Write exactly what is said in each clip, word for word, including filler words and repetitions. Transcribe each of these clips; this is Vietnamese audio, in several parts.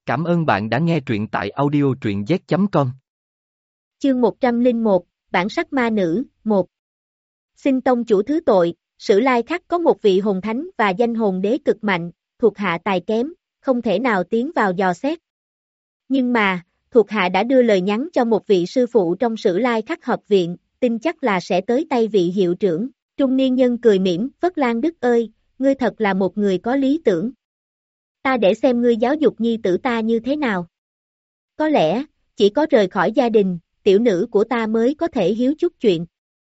Cảm ơn bạn đã nghe truyện tại audio truyện z chấm com. Chương một trăm lẻ một, Bản sắc ma nữ, một. Xin tông chủ thứ tội, Sử Lai Khắc có một vị hồn thánh và danh hồn đế cực mạnh, thuộc hạ tài kém, không thể nào tiến vào dò xét. Nhưng mà, thuộc hạ đã đưa lời nhắn cho một vị sư phụ trong Sử Lai Khắc học viện, tin chắc là sẽ tới tay vị hiệu trưởng. Trung niên nhân cười mỉm, Phất Lan Đức ơi, ngươi thật là một người có lý tưởng. Ta để xem ngươi giáo dục nhi tử ta như thế nào. Có lẽ, chỉ có rời khỏi gia đình, tiểu nữ của ta mới có thể hiếu chút chuyện.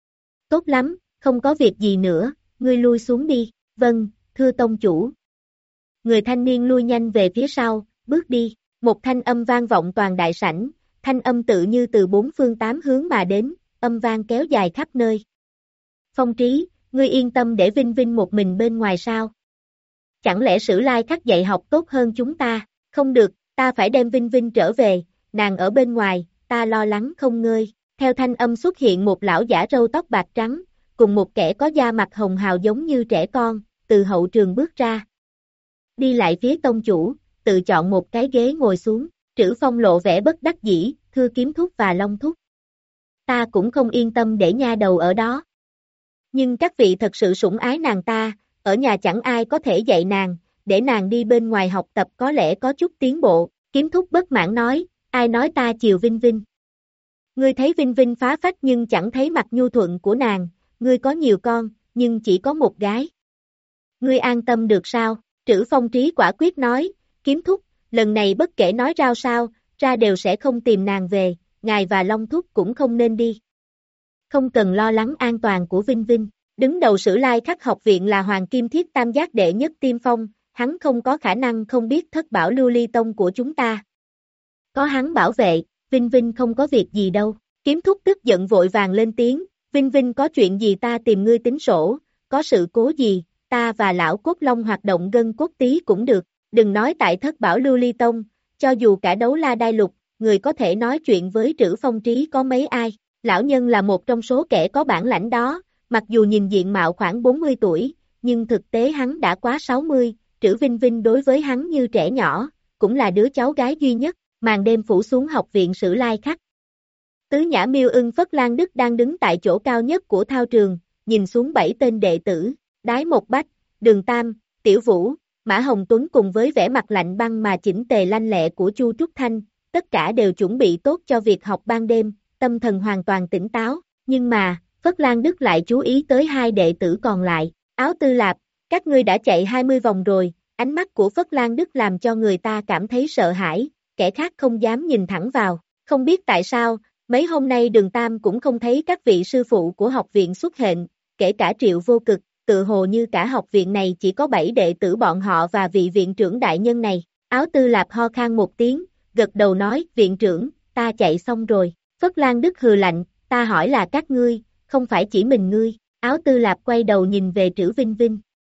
Tốt lắm, không có việc gì nữa, ngươi lui xuống đi. Vâng, thưa tông chủ. Người thanh niên lui nhanh về phía sau, bước đi. Một thanh âm vang vọng toàn đại sảnh, thanh âm tự như từ bốn phương tám hướng mà đến, âm vang kéo dài khắp nơi. Phong Trí, ngươi yên tâm để Vinh Vinh một mình bên ngoài sao? Chẳng lẽ Sử Lai Khắc dạy học tốt hơn chúng ta? Không được, ta phải đem Vinh Vinh trở về, nàng ở bên ngoài, ta lo lắng không ngơi. Theo thanh âm xuất hiện một lão giả râu tóc bạc trắng, cùng một kẻ có da mặt hồng hào giống như trẻ con, từ hậu trường bước ra. Đi lại phía tông chủ, tự chọn một cái ghế ngồi xuống, Trữ Phong lộ vẻ bất đắc dĩ, thưa Kiếm Thúc và Long Thúc. Ta cũng không yên tâm để nha đầu ở đó. Nhưng các vị thật sự sủng ái nàng ta, ở nhà chẳng ai có thể dạy nàng, để nàng đi bên ngoài học tập có lẽ có chút tiến bộ. Kiếm Thúc bất mãn nói, ai nói ta chiều Vinh Vinh. Ngươi thấy Vinh Vinh phá phách nhưng chẳng thấy mặt nhu thuận của nàng, ngươi có nhiều con, nhưng chỉ có một gái. Ngươi an tâm được sao? Trữ Phong Trí quả quyết nói, Kiếm Thúc, lần này bất kể nói rao sao, ra đều sẽ không tìm nàng về, ngài và Long Thúc cũng không nên đi. Không cần lo lắng an toàn của Vinh Vinh. Đứng đầu Sử Lai Khắc học viện là Hoàng Kim Thiết Tam Giác đệ nhất Tiên Phong, hắn không có khả năng không biết thất bảo lưu ly tông của chúng ta. Có hắn bảo vệ, Vinh Vinh không có việc gì đâu. Kiếm Thúc tức giận vội vàng lên tiếng, Vinh Vinh có chuyện gì ta tìm ngươi tính sổ, có sự cố gì, ta và lão cốt long hoạt động gân cốt tí cũng được, đừng nói tại thất bảo lưu ly tông, cho dù cả đấu la đai lục, người có thể nói chuyện với Trữ Phong Trí có mấy ai, lão nhân là một trong số kẻ có bản lãnh đó. Mặc dù nhìn diện mạo khoảng bốn mươi tuổi, nhưng thực tế hắn đã quá sáu mươi, Trữ Vinh Vinh đối với hắn như trẻ nhỏ, cũng là đứa cháu gái duy nhất. Màn đêm phủ xuống học viện Sử Lai Khắc. Tứ Nhã Miêu Ưng Phất Lan Đức đang đứng tại chỗ cao nhất của thao trường, nhìn xuống bảy tên đệ tử, Đái Một Bách, Đường Tam, Tiểu Vũ, Mã Hồng Tuấn cùng với vẻ mặt lạnh băng mà chỉnh tề lanh lẹ của Chu Trúc Thanh, tất cả đều chuẩn bị tốt cho việc học ban đêm, tâm thần hoàn toàn tỉnh táo, nhưng mà, Phất Lan Đức lại chú ý tới hai đệ tử còn lại, Áo Tư Lạp, các ngươi đã chạy hai mươi vòng rồi, ánh mắt của Phất Lan Đức làm cho người ta cảm thấy sợ hãi, kẻ khác không dám nhìn thẳng vào, không biết tại sao, mấy hôm nay Đường Tam cũng không thấy các vị sư phụ của học viện xuất hiện, kể cả Triệu Vô Cực, tự hồ như cả học viện này chỉ có bảy đệ tử bọn họ và vị viện trưởng đại nhân này, Áo Tư Lạp ho khan một tiếng, gật đầu nói, viện trưởng, ta chạy xong rồi, Phất Lan Đức hừ lạnh, ta hỏi là các ngươi, không phải chỉ mình ngươi, Áo Tư Lạp quay đầu nhìn về Trữ Vinh Vinh.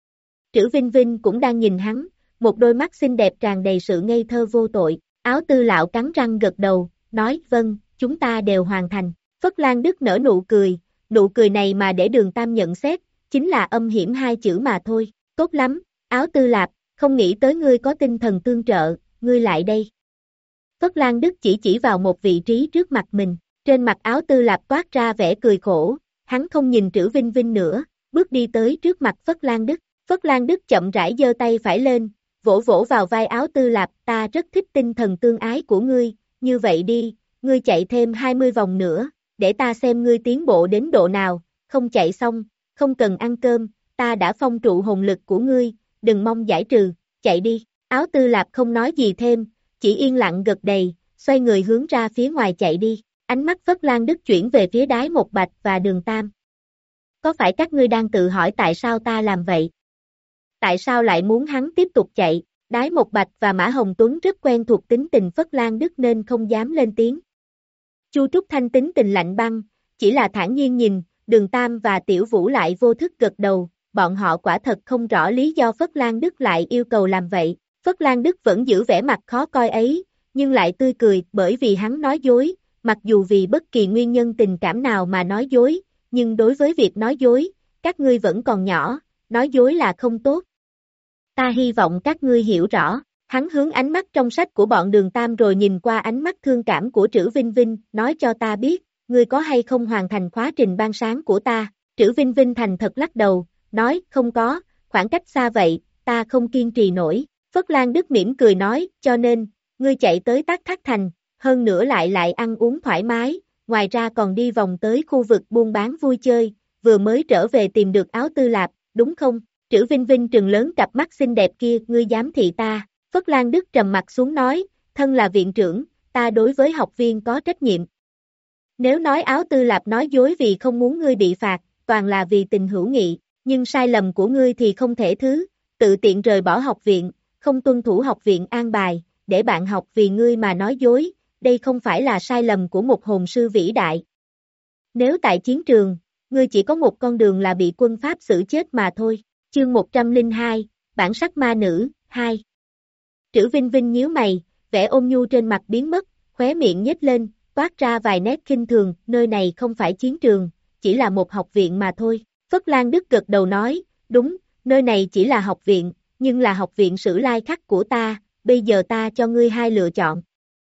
Trữ Vinh Vinh cũng đang nhìn hắn, một đôi mắt xinh đẹp tràn đầy sự ngây thơ vô tội, Áo Tư Lão cắn răng gật đầu, nói, vâng, chúng ta đều hoàn thành, Phất Lan Đức nở nụ cười, nụ cười này mà để Đường Tam nhận xét, chính là âm hiểm hai chữ mà thôi, tốt lắm, Áo Tư Lạp, không nghĩ tới ngươi có tinh thần tương trợ, ngươi lại đây. Phất Lan Đức chỉ chỉ vào một vị trí trước mặt mình, trên mặt Áo Tư Lạp toát ra vẻ cười khổ, hắn không nhìn Trữ Vinh Vinh nữa, bước đi tới trước mặt Phất Lan Đức, Phất Lan Đức chậm rãi giơ tay phải lên, vỗ vỗ vào vai Áo Tư Lạp, ta rất thích tinh thần tương ái của ngươi, như vậy đi, ngươi chạy thêm hai mươi vòng nữa, để ta xem ngươi tiến bộ đến độ nào, không chạy xong, không cần ăn cơm, ta đã phong trụ hồn lực của ngươi, đừng mong giải trừ, chạy đi, Áo Tư Lạp không nói gì thêm, chỉ yên lặng gật đầy, xoay người hướng ra phía ngoài chạy đi, ánh mắt Phất Lan Đức chuyển về phía Đái Một Bạch và Đường Tam. Có phải các ngươi đang tự hỏi tại sao ta làm vậy? Tại sao lại muốn hắn tiếp tục chạy? Đái Một Bạch và Mã Hồng Tuấn rất quen thuộc tính tình Phất Lan Đức nên không dám lên tiếng. Chu Trúc Thanh tính tình lạnh băng, chỉ là thản nhiên nhìn, Đường Tam và Tiểu Vũ lại vô thức gật đầu, bọn họ quả thật không rõ lý do Phất Lan Đức lại yêu cầu làm vậy. Phất Lan Đức vẫn giữ vẻ mặt khó coi ấy, nhưng lại tươi cười bởi vì hắn nói dối, mặc dù vì bất kỳ nguyên nhân tình cảm nào mà nói dối, nhưng đối với việc nói dối, các ngươi vẫn còn nhỏ, nói dối là không tốt. Ta hy vọng các ngươi hiểu rõ, Hắn hướng ánh mắt trong sách của bọn Đường Tam rồi nhìn qua ánh mắt thương cảm của Trữ Vinh Vinh, nói cho ta biết, ngươi có hay không hoàn thành khóa trình ban sáng của ta. Trữ Vinh Vinh thành thật lắc đầu, nói, không có, khoảng cách xa vậy, ta không kiên trì nổi. Phất Lan Đức mỉm cười nói, cho nên, ngươi chạy tới Tác Thác Thành, hơn nữa lại lại ăn uống thoải mái, ngoài ra còn đi vòng tới khu vực buôn bán vui chơi, vừa mới trở về tìm được áo tư lạp, đúng không? Trữ Vinh Vinh trừng lớn cặp mắt xinh đẹp kia, ngươi dám thị ta. Phất Lan Đức trầm mặt xuống nói, thân là viện trưởng, ta đối với học viên có trách nhiệm. Nếu nói áo tư lạp nói dối vì không muốn ngươi bị phạt, toàn là vì tình hữu nghị, nhưng sai lầm của ngươi thì không thể thứ, tự tiện rời bỏ học viện, không tuân thủ học viện an bài, để bạn học vì ngươi mà nói dối, đây không phải là sai lầm của một hồn sư vĩ đại. Nếu tại chiến trường, ngươi chỉ có một con đường là bị quân Pháp xử chết mà thôi. Chương một trăm lẻ hai, Bản sắc ma nữ, hai. Trữ Vinh Vinh nhíu mày, vẻ ôn nhu trên mặt biến mất, khóe miệng nhếch lên, toát ra vài nét khinh thường, nơi này không phải chiến trường, chỉ là một học viện mà thôi. Phất Lan Đức gật đầu nói, đúng, nơi này chỉ là học viện, nhưng là học viện Sử Lai Khắc của ta, bây giờ ta cho ngươi hai lựa chọn.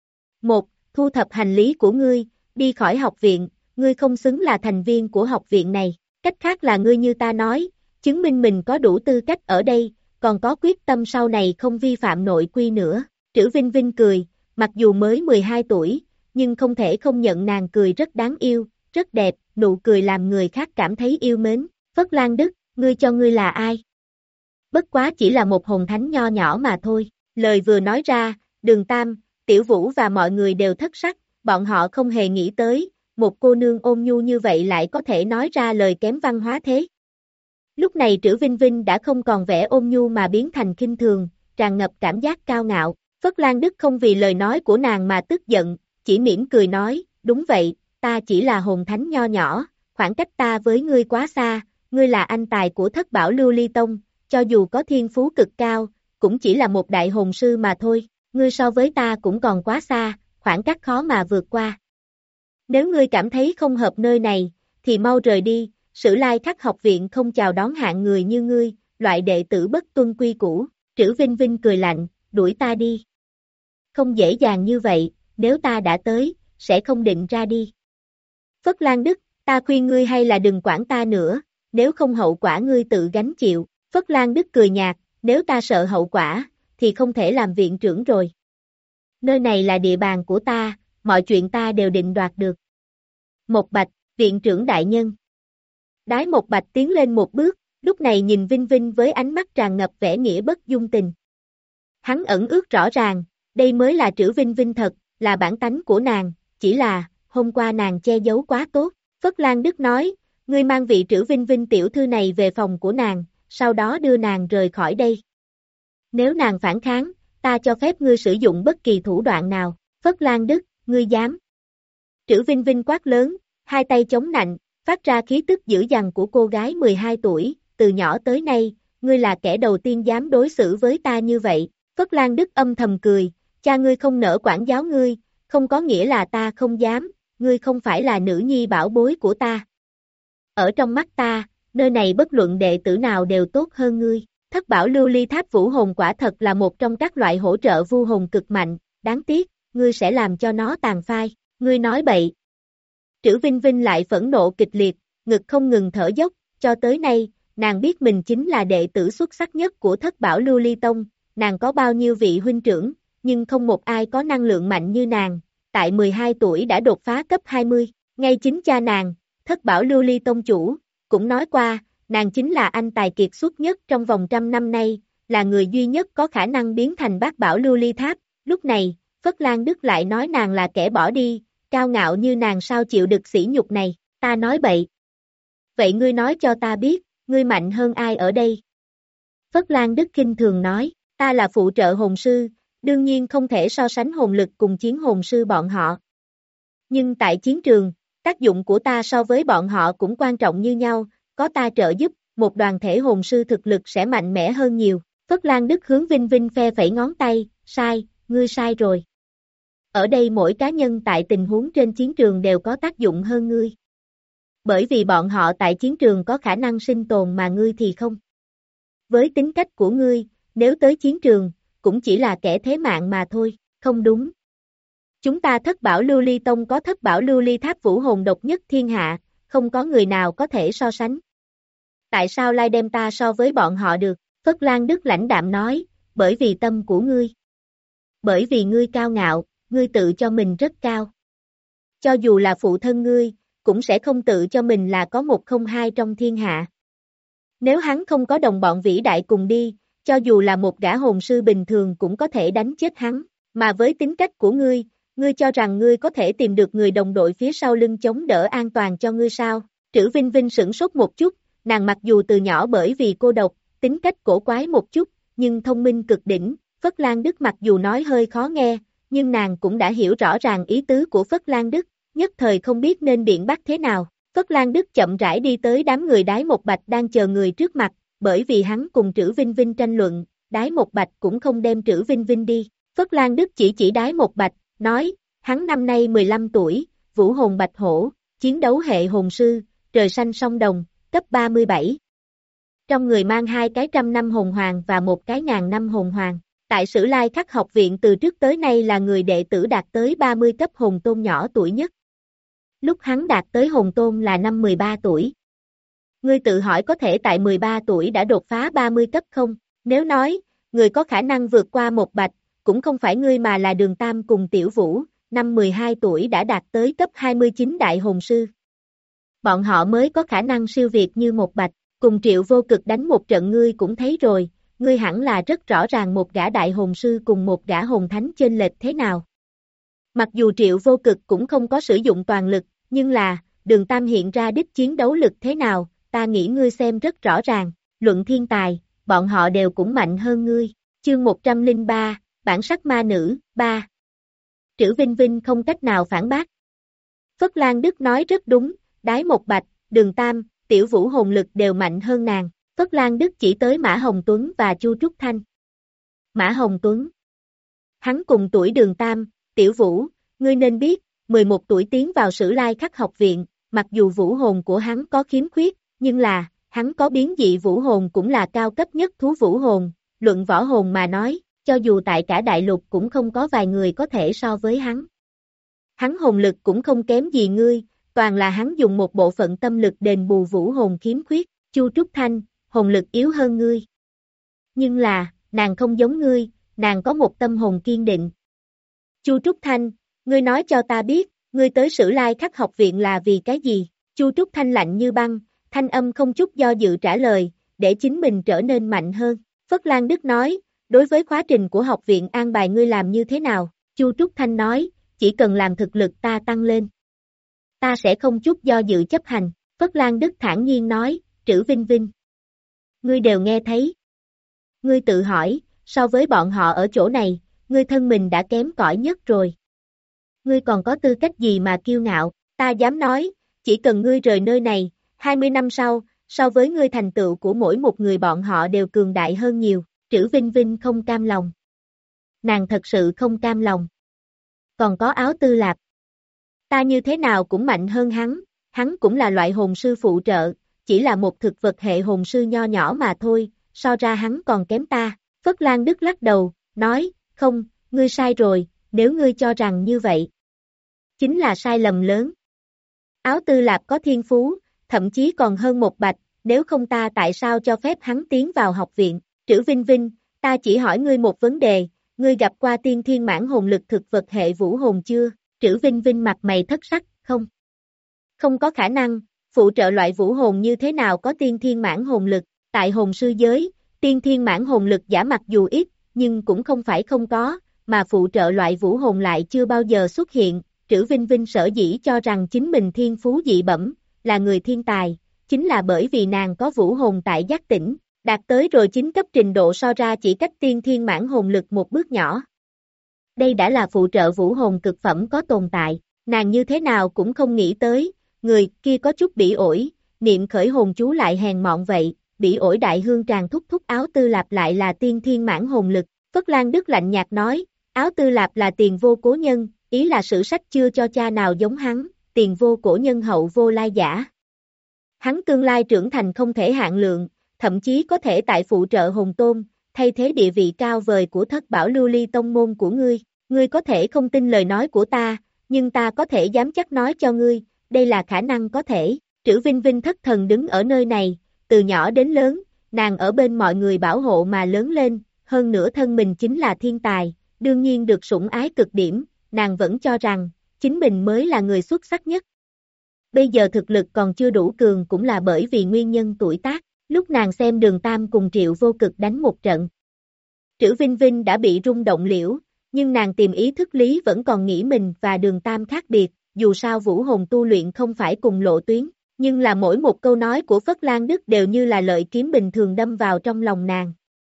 Một, thu thập hành lý của ngươi, đi khỏi học viện, ngươi không xứng là thành viên của học viện này. Cách khác là ngươi như ta nói, chứng minh mình có đủ tư cách ở đây, còn có quyết tâm sau này không vi phạm nội quy nữa. Trữ Vinh Vinh cười, mặc dù mới mười hai tuổi, nhưng không thể không nhận nàng cười rất đáng yêu, rất đẹp, nụ cười làm người khác cảm thấy yêu mến. Phất Lan Đức, ngươi cho ngươi là ai? Bất quá chỉ là một hồn thánh nho nhỏ mà thôi. Lời vừa nói ra, Đường Tam, Tiểu Vũ và mọi người đều thất sắc, bọn họ không hề nghĩ tới, một cô nương ôn nhu như vậy lại có thể nói ra lời kém văn hóa thế. Lúc này Trữ Vinh Vinh đã không còn vẻ ôn nhu mà biến thành khinh thường, tràn ngập cảm giác cao ngạo. Phất Lan Đức không vì lời nói của nàng mà tức giận, chỉ mỉm cười nói, đúng vậy, ta chỉ là hồn thánh nho nhỏ, khoảng cách ta với ngươi quá xa, ngươi là anh tài của Thất Bảo Lưu Ly Tông, cho dù có thiên phú cực cao, cũng chỉ là một đại hồn sư mà thôi, ngươi so với ta cũng còn quá xa, khoảng cách khó mà vượt qua. Nếu ngươi cảm thấy không hợp nơi này, thì mau rời đi, Sử Lai Khắc học viện không chào đón hạng người như ngươi, loại đệ tử bất tuân quy củ. Trữ Vinh Vinh cười lạnh, đuổi ta đi. Không dễ dàng như vậy, nếu ta đã tới, sẽ không định ra đi. Phất Lan Đức, ta khuyên ngươi hay là đừng quản ta nữa, nếu không hậu quả ngươi tự gánh chịu. Phất Lan Đức cười nhạt, nếu ta sợ hậu quả, thì không thể làm viện trưởng rồi. Nơi này là địa bàn của ta, mọi chuyện ta đều định đoạt được. Một Bạch, viện trưởng đại nhân. Đái Một Bạch tiến lên một bước, lúc này nhìn Vinh Vinh với ánh mắt tràn ngập vẻ nghĩa bất dung tình. Hắn ẩn ước rõ ràng, đây mới là Trữ Vinh Vinh thật, là bản tánh của nàng, chỉ là, hôm qua nàng che giấu quá tốt. Phất Lan Đức nói, ngươi mang vị Trữ Vinh Vinh tiểu thư này về phòng của nàng, sau đó đưa nàng rời khỏi đây. Nếu nàng phản kháng, ta cho phép ngươi sử dụng bất kỳ thủ đoạn nào. Phất Lan Đức, ngươi dám. Trữ Vinh Vinh quát lớn, hai tay chống nạnh, phát ra khí tức dữ dằn của cô gái mười hai tuổi, từ nhỏ tới nay, ngươi là kẻ đầu tiên dám đối xử với ta như vậy. Phất Lan Đức âm thầm cười, cha ngươi không nỡ quản giáo ngươi, không có nghĩa là ta không dám, ngươi không phải là nữ nhi bảo bối của ta. Ở trong mắt ta, nơi này bất luận đệ tử nào đều tốt hơn ngươi. Thất Bảo Lưu Ly Tháp Vũ Hồn quả thật là một trong các loại hỗ trợ vu hồn cực mạnh, đáng tiếc, ngươi sẽ làm cho nó tàn phai, ngươi nói bậy. Trữ Vinh Vinh lại phẫn nộ kịch liệt, ngực không ngừng thở dốc, cho tới nay, nàng biết mình chính là đệ tử xuất sắc nhất của Thất Bảo Lưu Ly Tông, nàng có bao nhiêu vị huynh trưởng, nhưng không một ai có năng lượng mạnh như nàng, tại mười hai tuổi đã đột phá cấp hai mươi, ngay chính cha nàng, Thất Bảo Lưu Ly Tông chủ, cũng nói qua, nàng chính là anh tài kiệt xuất nhất trong vòng trăm năm nay, là người duy nhất có khả năng biến thành Bát Bảo Lưu Ly Tháp, lúc này, Phất Lan Đức lại nói nàng là kẻ bỏ đi, cao ngạo như nàng sao chịu được sỉ nhục này, ta nói bậy. Vậy ngươi nói cho ta biết, ngươi mạnh hơn ai ở đây? Phất Lan Đức khinh thường nói, ta là phụ trợ hồn sư, đương nhiên không thể so sánh hồn lực cùng chiến hồn sư bọn họ. Nhưng tại chiến trường, tác dụng của ta so với bọn họ cũng quan trọng như nhau, có ta trợ giúp, một đoàn thể hồn sư thực lực sẽ mạnh mẽ hơn nhiều. Phất Lan Đức hướng Vinh Vinh phe phẩy ngón tay, sai, ngươi sai rồi. Ở đây mỗi cá nhân tại tình huống trên chiến trường đều có tác dụng hơn ngươi. Bởi vì bọn họ tại chiến trường có khả năng sinh tồn mà ngươi thì không. Với tính cách của ngươi, nếu tới chiến trường, cũng chỉ là kẻ thế mạng mà thôi, không đúng. Chúng ta Thất Bảo Lưu Ly Tông có Thất Bảo Lưu Ly Tháp vũ hồn độc nhất thiên hạ, không có người nào có thể so sánh. Tại sao lại đem ta so với bọn họ được? Phất Lan Đức lãnh đạm nói, bởi vì tâm của ngươi. Bởi vì ngươi cao ngạo, ngươi tự cho mình rất cao. Cho dù là phụ thân ngươi, cũng sẽ không tự cho mình là có một không hai trong thiên hạ. Nếu hắn không có đồng bọn vĩ đại cùng đi, cho dù là một gã hồn sư bình thường cũng có thể đánh chết hắn, mà với tính cách của ngươi, ngươi cho rằng ngươi có thể tìm được người đồng đội phía sau lưng chống đỡ an toàn cho ngươi sao? Trữ Vinh Vinh sửng sốt một chút, nàng mặc dù từ nhỏ bởi vì cô độc, tính cách cổ quái một chút, nhưng thông minh cực đỉnh. Phất Lan Đức mặc dù nói hơi khó nghe, nhưng nàng cũng đã hiểu rõ ràng ý tứ của Phất Lan Đức, nhất thời không biết nên biện bác thế nào. Phất Lan Đức chậm rãi đi tới đám người Đái Một Bạch đang chờ người trước mặt, bởi vì hắn cùng Trữ Vinh Vinh tranh luận, Đái Một Bạch cũng không đem Trữ Vinh Vinh đi. Phất Lan Đức chỉ chỉ Đái Một Bạch, nói, hắn năm nay mười lăm tuổi, vũ hồn bạch hổ, chiến đấu hệ hồn sư, trời xanh song đồng, cấp ba mươi bảy. Trong người mang hai cái trăm năm hồn hoàng và một cái ngàn năm hồn hoàng. Tại Sử Lai Khắc học viện từ trước tới nay là người đệ tử đạt tới ba mươi cấp hồn tôn nhỏ tuổi nhất. Lúc hắn đạt tới hồn tôn là năm mười ba tuổi. Ngươi tự hỏi có thể tại mười ba tuổi đã đột phá ba mươi cấp không? Nếu nói, người có khả năng vượt qua một bạch, cũng không phải ngươi mà là Đường Tam cùng Tiểu Vũ, năm mười hai tuổi đã đạt tới cấp hai mươi chín đại hồn sư. Bọn họ mới có khả năng siêu việt như một bạch, cùng Triệu Vô Cực đánh một trận ngươi cũng thấy rồi. Ngươi hẳn là rất rõ ràng một gã đại hồn sư cùng một gã hồn thánh chênh lệch thế nào. Mặc dù Triệu Vô Cực cũng không có sử dụng toàn lực, nhưng là, Đường Tam hiện ra đích chiến đấu lực thế nào, ta nghĩ ngươi xem rất rõ ràng, luận thiên tài, bọn họ đều cũng mạnh hơn ngươi. Chương một trăm lẻ ba, Bản sắc ma nữ, ba. Trữ Vinh Vinh không cách nào phản bác. Phất Lan Đức nói rất đúng, Đái Một Bạch, Đường Tam, Tiểu Vũ hồn lực đều mạnh hơn nàng. Phất Lan Đức chỉ tới Mã Hồng Tuấn và Chu Trúc Thanh. Mã Hồng Tuấn. Hắn cùng tuổi Đường Tam, Tiểu Vũ, ngươi nên biết, mười một tuổi tiến vào Sử Lai Khắc học viện, mặc dù vũ hồn của hắn có khiếm khuyết, nhưng là, hắn có biến dị vũ hồn cũng là cao cấp nhất thú vũ hồn, luận võ hồn mà nói, cho dù tại cả đại lục cũng không có vài người có thể so với hắn. Hắn hồn lực cũng không kém gì ngươi, toàn là hắn dùng một bộ phận tâm lực đền bù vũ hồn khiếm khuyết. Chu Trúc Thanh, hồn lực yếu hơn ngươi. Nhưng là, nàng không giống ngươi, nàng có một tâm hồn kiên định. Chu Trúc Thanh, ngươi nói cho ta biết, ngươi tới Sử Lai Khắc học viện là vì cái gì? Chu Trúc Thanh lạnh như băng, thanh âm không chút do dự trả lời, để chính mình trở nên mạnh hơn. Phất Lan Đức nói, đối với khóa trình của học viện an bài ngươi làm như thế nào? Chu Trúc Thanh nói, chỉ cần làm thực lực ta tăng lên. Ta sẽ không chút do dự chấp hành. Phất Lan Đức thản nhiên nói, Trữ Vinh Vinh. Ngươi đều nghe thấy. Ngươi tự hỏi, so với bọn họ ở chỗ này, ngươi thân mình đã kém cỏi nhất rồi. Ngươi còn có tư cách gì mà kiêu ngạo, ta dám nói, chỉ cần ngươi rời nơi này, hai mươi năm sau, so với ngươi thành tựu của mỗi một người bọn họ đều cường đại hơn nhiều. Trữ Vinh Vinh không cam lòng. Nàng thật sự không cam lòng. Còn có Áo Tư Lạp. Ta như thế nào cũng mạnh hơn hắn, hắn cũng là loại hồn sư phụ trợ, chỉ là một thực vật hệ hồn sư nho nhỏ mà thôi, so ra hắn còn kém ta. Phất Lan Đức lắc đầu, nói, không, ngươi sai rồi, nếu ngươi cho rằng như vậy, chính là sai lầm lớn. Áo Tư Lạp có thiên phú, thậm chí còn hơn một bạch, nếu không ta tại sao cho phép hắn tiến vào học viện? Trữ Vinh Vinh, ta chỉ hỏi ngươi một vấn đề, ngươi gặp qua tiên thiên mãn hồn lực thực vật hệ vũ hồn chưa? Trữ Vinh Vinh mặt mày thất sắc, không. Không có khả năng, phụ trợ loại vũ hồn như thế nào có tiên thiên mãn hồn lực, tại hồn sư giới, tiên thiên mãn hồn lực giả mặc dù ít, nhưng cũng không phải không có, mà phụ trợ loại vũ hồn lại chưa bao giờ xuất hiện. Trữ Vinh Vinh sở dĩ cho rằng chính mình thiên phú dị bẩm, là người thiên tài, chính là bởi vì nàng có vũ hồn tại giác tỉnh, đạt tới rồi chín cấp trình độ so ra chỉ cách tiên thiên mãn hồn lực một bước nhỏ. Đây đã là phụ trợ vũ hồn cực phẩm có tồn tại, nàng như thế nào cũng không nghĩ tới, người kia có chút bỉ ổi, niệm khởi hồn chú lại hèn mọn vậy, bỉ ổi đại hương tràng thúc thúc Áo Tư Lạp lại là tiên thiên mãn hồn lực. Phất Lan Đức lạnh nhạt nói, Áo Tư Lạp là tiền vô cố nhân, ý là sử sách chưa cho cha nào giống hắn, tiền vô cổ nhân hậu vô lai giả. Hắn tương lai trưởng thành không thể hạn lượng, thậm chí có thể tại phụ trợ hồn tôn, thay thế địa vị cao vời của Thất Bảo Lưu Ly tông môn của ngươi. Ngươi có thể không tin lời nói của ta, nhưng ta có thể dám chắc nói cho ngươi, đây là khả năng có thể. Trữ Vinh Vinh thất thần đứng ở nơi này, từ nhỏ đến lớn, nàng ở bên mọi người bảo hộ mà lớn lên, hơn nữa thân mình chính là thiên tài, đương nhiên được sủng ái cực điểm, nàng vẫn cho rằng, chính mình mới là người xuất sắc nhất. Bây giờ thực lực còn chưa đủ cường cũng là bởi vì nguyên nhân tuổi tác, lúc nàng xem Đường Tam cùng Triệu Vô Cực đánh một trận. Trữ Vinh Vinh đã bị rung động liễu, nhưng nàng tìm ý thức lý vẫn còn nghĩ mình và Đường Tam khác biệt, dù sao vũ hồn tu luyện không phải cùng lộ tuyến, nhưng là mỗi một câu nói của Phất Lan Đức đều như là lợi kiếm bình thường đâm vào trong lòng nàng.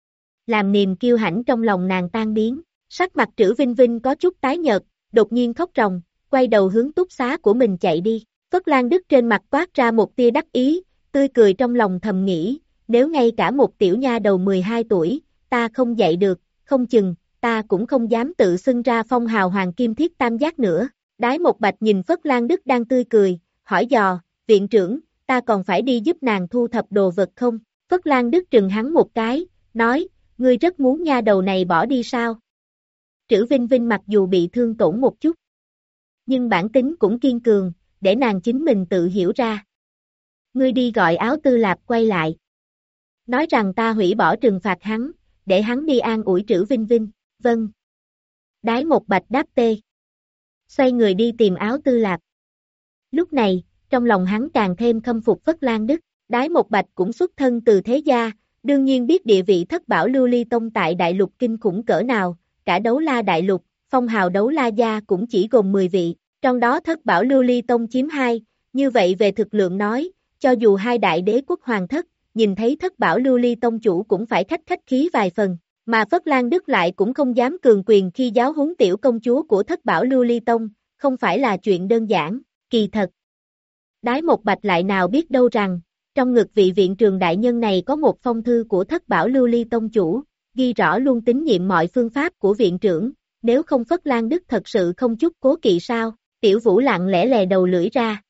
Làm niềm kiêu hãnh trong lòng nàng tan biến, sắc mặt Trữ Vinh Vinh có chút tái nhợt, đột nhiên khóc ròng, quay đầu hướng túc xá của mình chạy đi. Phất Lan Đức trên mặt toát ra một tia đắc ý, tươi cười trong lòng thầm nghĩ, nếu ngay cả một tiểu nha đầu mười hai tuổi, ta không dạy được, không chừng, ta cũng không dám tự xưng ra phong hào hoàng kim thiết tam giác nữa. Đái Một Bạch nhìn Phất Lan Đức đang tươi cười, hỏi dò, viện trưởng, ta còn phải đi giúp nàng thu thập đồ vật không? Phất Lan Đức trừng hắn một cái, nói, ngươi rất muốn nha đầu này bỏ đi sao? Trữ Vinh Vinh mặc dù bị thương tổn một chút, nhưng bản tính cũng kiên cường, để nàng chính mình tự hiểu ra. Ngươi đi gọi Áo Tư Lạp quay lại. Nói rằng ta hủy bỏ trừng phạt hắn, để hắn đi an ủi Trữ Vinh Vinh. Vâng. Đái Một Bạch đáp tê. Xoay người đi tìm Áo Tư Lạp. Lúc này, trong lòng hắn càng thêm khâm phục Phất Lan Đức. Đái Một Bạch cũng xuất thân từ thế gia, đương nhiên biết địa vị Thất Bảo Lưu Ly tông tại đại lục kinh khủng cỡ nào, cả Đấu La đại lục, phong hào Đấu La gia cũng chỉ gồm mười vị, trong đó Thất Bảo Lưu Ly tông chiếm hai, như vậy về thực lượng nói, cho dù hai đại đế quốc hoàng thất, nhìn thấy Thất Bảo Lưu Ly tông chủ cũng phải khách khách khí vài phần, mà Phất Lan Đức lại cũng không dám cường quyền khi giáo huấn tiểu công chúa của Thất Bảo Lưu Ly tông, không phải là chuyện đơn giản, kỳ thật. Đái Một Bạch lại nào biết đâu rằng, trong ngực vị viện trường đại nhân này có một phong thư của Thất Bảo Lưu Ly tông chủ, ghi rõ luôn tín nhiệm mọi phương pháp của viện trưởng, nếu không Phất Lan Đức thật sự không chút cố kỵ sao, Tiểu Vũ lặng lẽ lè đầu lưỡi ra.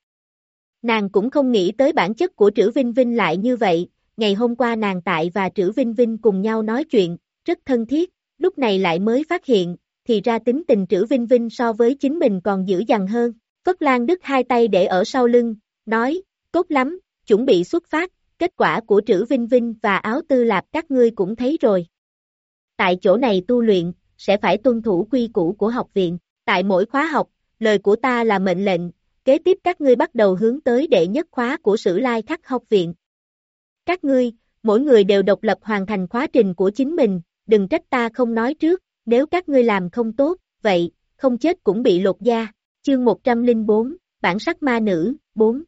Nàng cũng không nghĩ tới bản chất của Trữ Vinh Vinh lại như vậy, ngày hôm qua nàng tại và Trữ Vinh Vinh cùng nhau nói chuyện, rất thân thiết, lúc này lại mới phát hiện, thì ra tính tình Trữ Vinh Vinh so với chính mình còn dữ dằn hơn. Phất Lan Đức hai tay để ở sau lưng, nói, tốt lắm, chuẩn bị xuất phát, kết quả của Trữ Vinh Vinh và Áo Tư Lạp các ngươi cũng thấy rồi. Tại chỗ này tu luyện, sẽ phải tuân thủ quy củ của học viện, tại mỗi khóa học, lời của ta là mệnh lệnh, kế tiếp các ngươi bắt đầu hướng tới đệ nhất khóa của Sử Lai Khắc học viện. Các ngươi, mỗi người đều độc lập hoàn thành khóa trình của chính mình, đừng trách ta không nói trước, nếu các ngươi làm không tốt, vậy, không chết cũng bị lột da. Chương một trăm lẻ bốn, Bản sắc ma nữ, bốn.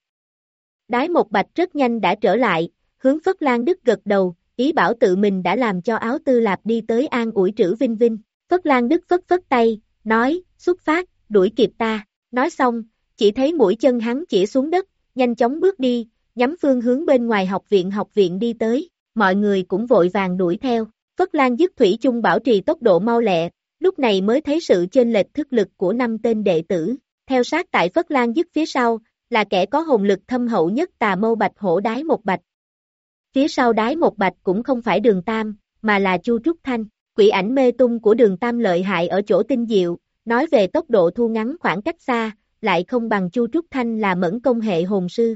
Đái Một Bạch rất nhanh đã trở lại, hướng Phất Lan Đức gật đầu, ý bảo tự mình đã làm cho Áo Tư Lạp đi tới an ủi Trữ Vinh Vinh. Phất Lan Đức phất phất tay, nói, xuất phát, đuổi kịp ta. Nói xong, chỉ thấy mũi chân hắn chỉ xuống đất, nhanh chóng bước đi, nhắm phương hướng bên ngoài học viện học viện đi tới, mọi người cũng vội vàng đuổi theo. Phất Lan Dứt thủy chung bảo trì tốc độ mau lẹ, lúc này mới thấy sự chênh lệch thức lực của năm tên đệ tử. Theo sát tại Phất Lan Dứt phía sau, là kẻ có hồn lực thâm hậu nhất Tà Mâu Bạch Hổ Đái Một Bạch. Phía sau Đái Một Bạch cũng không phải Đường Tam, mà là Chu Trúc Thanh. Quỷ ảnh mê tung của Đường Tam lợi hại ở chỗ tinh diệu, nói về tốc độ thu ngắn khoảng cách xa, lại không bằng Chu Trúc Thanh là mẫn công hệ hồn sư.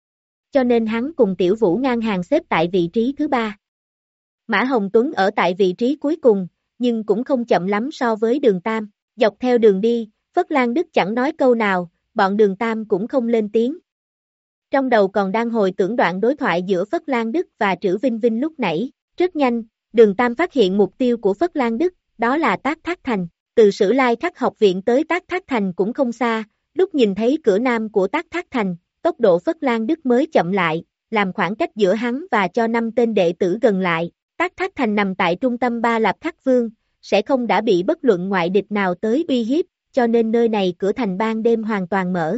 Cho nên hắn cùng Tiểu Vũ ngang hàng xếp tại vị trí thứ ba. Mã Hồng Tuấn ở tại vị trí cuối cùng, nhưng cũng không chậm lắm so với Đường Tam. Dọc theo đường đi, Phất Lan Đức chẳng nói câu nào, bọn Đường Tam cũng không lên tiếng. Trong đầu còn đang hồi tưởng đoạn đối thoại giữa Phất Lan Đức và Trữ Vinh Vinh lúc nãy. Rất nhanh, Đường Tam phát hiện mục tiêu của Phất Lan Đức, đó là Tác Thác Thành. Từ Sử Lai Khắc học viện tới Tác Thác Thành cũng không xa, lúc nhìn thấy cửa nam của Tác Thác Thành, tốc độ Phất Lan Đức mới chậm lại, làm khoảng cách giữa hắn và cho năm tên đệ tử gần lại. Tác Thác Thành nằm tại trung tâm Ba Lạp Khắc Vương, sẽ không đã bị bất luận ngoại địch nào tới uy hiếp, cho nên nơi này cửa thành ban đêm hoàn toàn mở.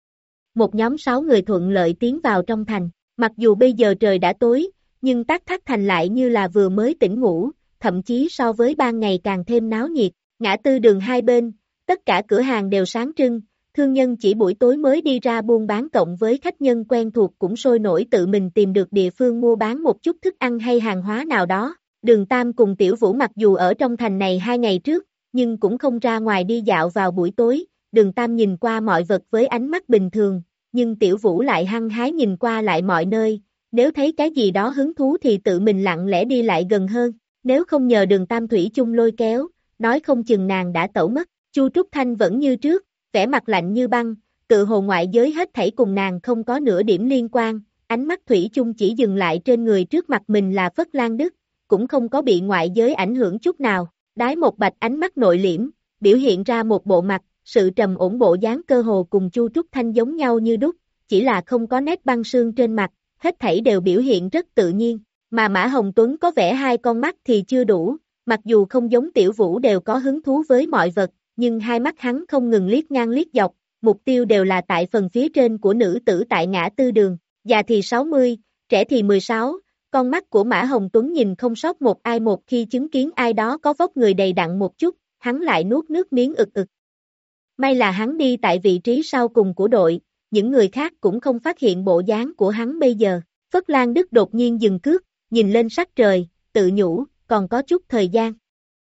Một nhóm sáu người thuận lợi tiến vào trong thành, mặc dù bây giờ trời đã tối, nhưng Tác Thác Thành lại như là vừa mới tỉnh ngủ, thậm chí so với ban ngày càng thêm náo nhiệt. Ngã tư đường hai bên, tất cả cửa hàng đều sáng trưng, thương nhân chỉ buổi tối mới đi ra buôn bán cộng với khách nhân quen thuộc cũng sôi nổi tự mình tìm được địa phương mua bán một chút thức ăn hay hàng hóa nào đó. Đường Tam cùng Tiểu Vũ mặc dù ở trong thành này hai ngày trước, nhưng cũng không ra ngoài đi dạo vào buổi tối. Đường Tam nhìn qua mọi vật với ánh mắt bình thường, nhưng Tiểu Vũ lại hăng hái nhìn qua lại mọi nơi, nếu thấy cái gì đó hứng thú thì tự mình lặng lẽ đi lại gần hơn, nếu không nhờ Đường Tam thủy chung lôi kéo, nói không chừng nàng đã tẩu mất. Chu Trúc Thanh vẫn như trước, vẻ mặt lạnh như băng, tự hồ ngoại giới hết thảy cùng nàng không có nửa điểm liên quan, ánh mắt thủy chung chỉ dừng lại trên người trước mặt mình là Phất Lan Đức, cũng không có bị ngoại giới ảnh hưởng chút nào. Đái Một Bạch ánh mắt nội liễm, biểu hiện ra một bộ mặt, sự trầm ổn bộ dáng cơ hồ cùng Chu Trúc Thanh giống nhau như đúc, chỉ là không có nét băng sương trên mặt, hết thảy đều biểu hiện rất tự nhiên, mà Mã Hồng Tuấn có vẻ hai con mắt thì chưa đủ, mặc dù không giống Tiểu Vũ đều có hứng thú với mọi vật, nhưng hai mắt hắn không ngừng liếc ngang liếc dọc, mục tiêu đều là tại phần phía trên của nữ tử tại ngã tư đường, già thì sáu mươi, trẻ thì mười sáu, con mắt của Mã Hồng Tuấn nhìn không sót một ai một khi chứng kiến ai đó có vóc người đầy đặn một chút, hắn lại nuốt nước miếng ực ực. May là hắn đi tại vị trí sau cùng của đội, những người khác cũng không phát hiện bộ dáng của hắn bây giờ. Phất Lan Đức đột nhiên dừng cước, nhìn lên sắc trời, tự nhủ, còn có chút thời gian.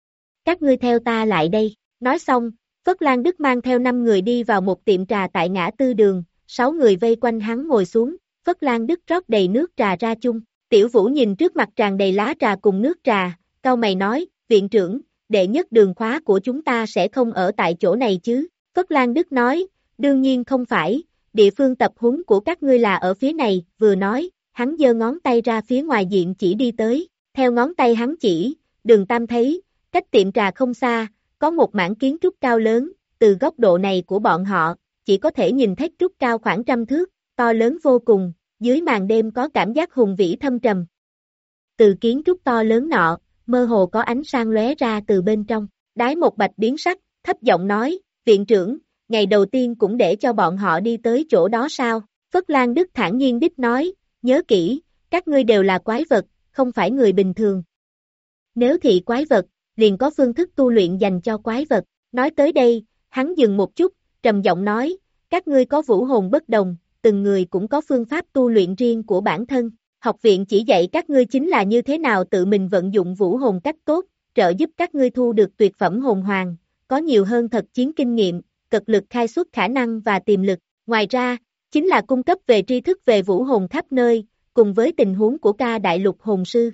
Các ngươi theo ta lại đây. Nói xong, Phất Lan Đức mang theo năm người đi vào một tiệm trà tại ngã tư đường, sáu người vây quanh hắn ngồi xuống, Phất Lan Đức rót đầy nước trà ra chung. Tiểu Vũ nhìn trước mặt tràn đầy lá trà cùng nước trà, cau mày nói, viện trưởng, đệ nhất đường khóa của chúng ta sẽ không ở tại chỗ này chứ? Phất Lan Đức nói, đương nhiên không phải, địa phương tập huấn của các ngươi là ở phía này, vừa nói, hắn giơ ngón tay ra phía ngoài diện chỉ đi tới, theo ngón tay hắn chỉ, Đường Tam thấy, cách tiệm trà không xa, có một mảng kiến trúc cao lớn, từ góc độ này của bọn họ, chỉ có thể nhìn thấy trúc cao khoảng trăm thước, to lớn vô cùng, dưới màn đêm có cảm giác hùng vĩ thâm trầm. Từ kiến trúc to lớn nọ, mơ hồ có ánh sáng lóe ra từ bên trong, Đái Một Bạch biến sắc, thấp giọng nói, viện trưởng, ngày đầu tiên cũng để cho bọn họ đi tới chỗ đó sao? Phất Lan Đức thản nhiên đích nói, nhớ kỹ, các ngươi đều là quái vật, không phải người bình thường. Nếu thị quái vật, liền có phương thức tu luyện dành cho quái vật. Nói tới đây, hắn dừng một chút, trầm giọng nói, các ngươi có vũ hồn bất đồng, từng người cũng có phương pháp tu luyện riêng của bản thân. Học viện chỉ dạy các ngươi chính là như thế nào tự mình vận dụng vũ hồn cách tốt, trợ giúp các ngươi thu được tuyệt phẩm hồn hoàng, có nhiều hơn thật chiến kinh nghiệm, cật lực khai xuất khả năng và tiềm lực. Ngoài ra, chính là cung cấp về tri thức về vũ hồn khắp nơi, cùng với tình huống của ca đại lục hồn sư.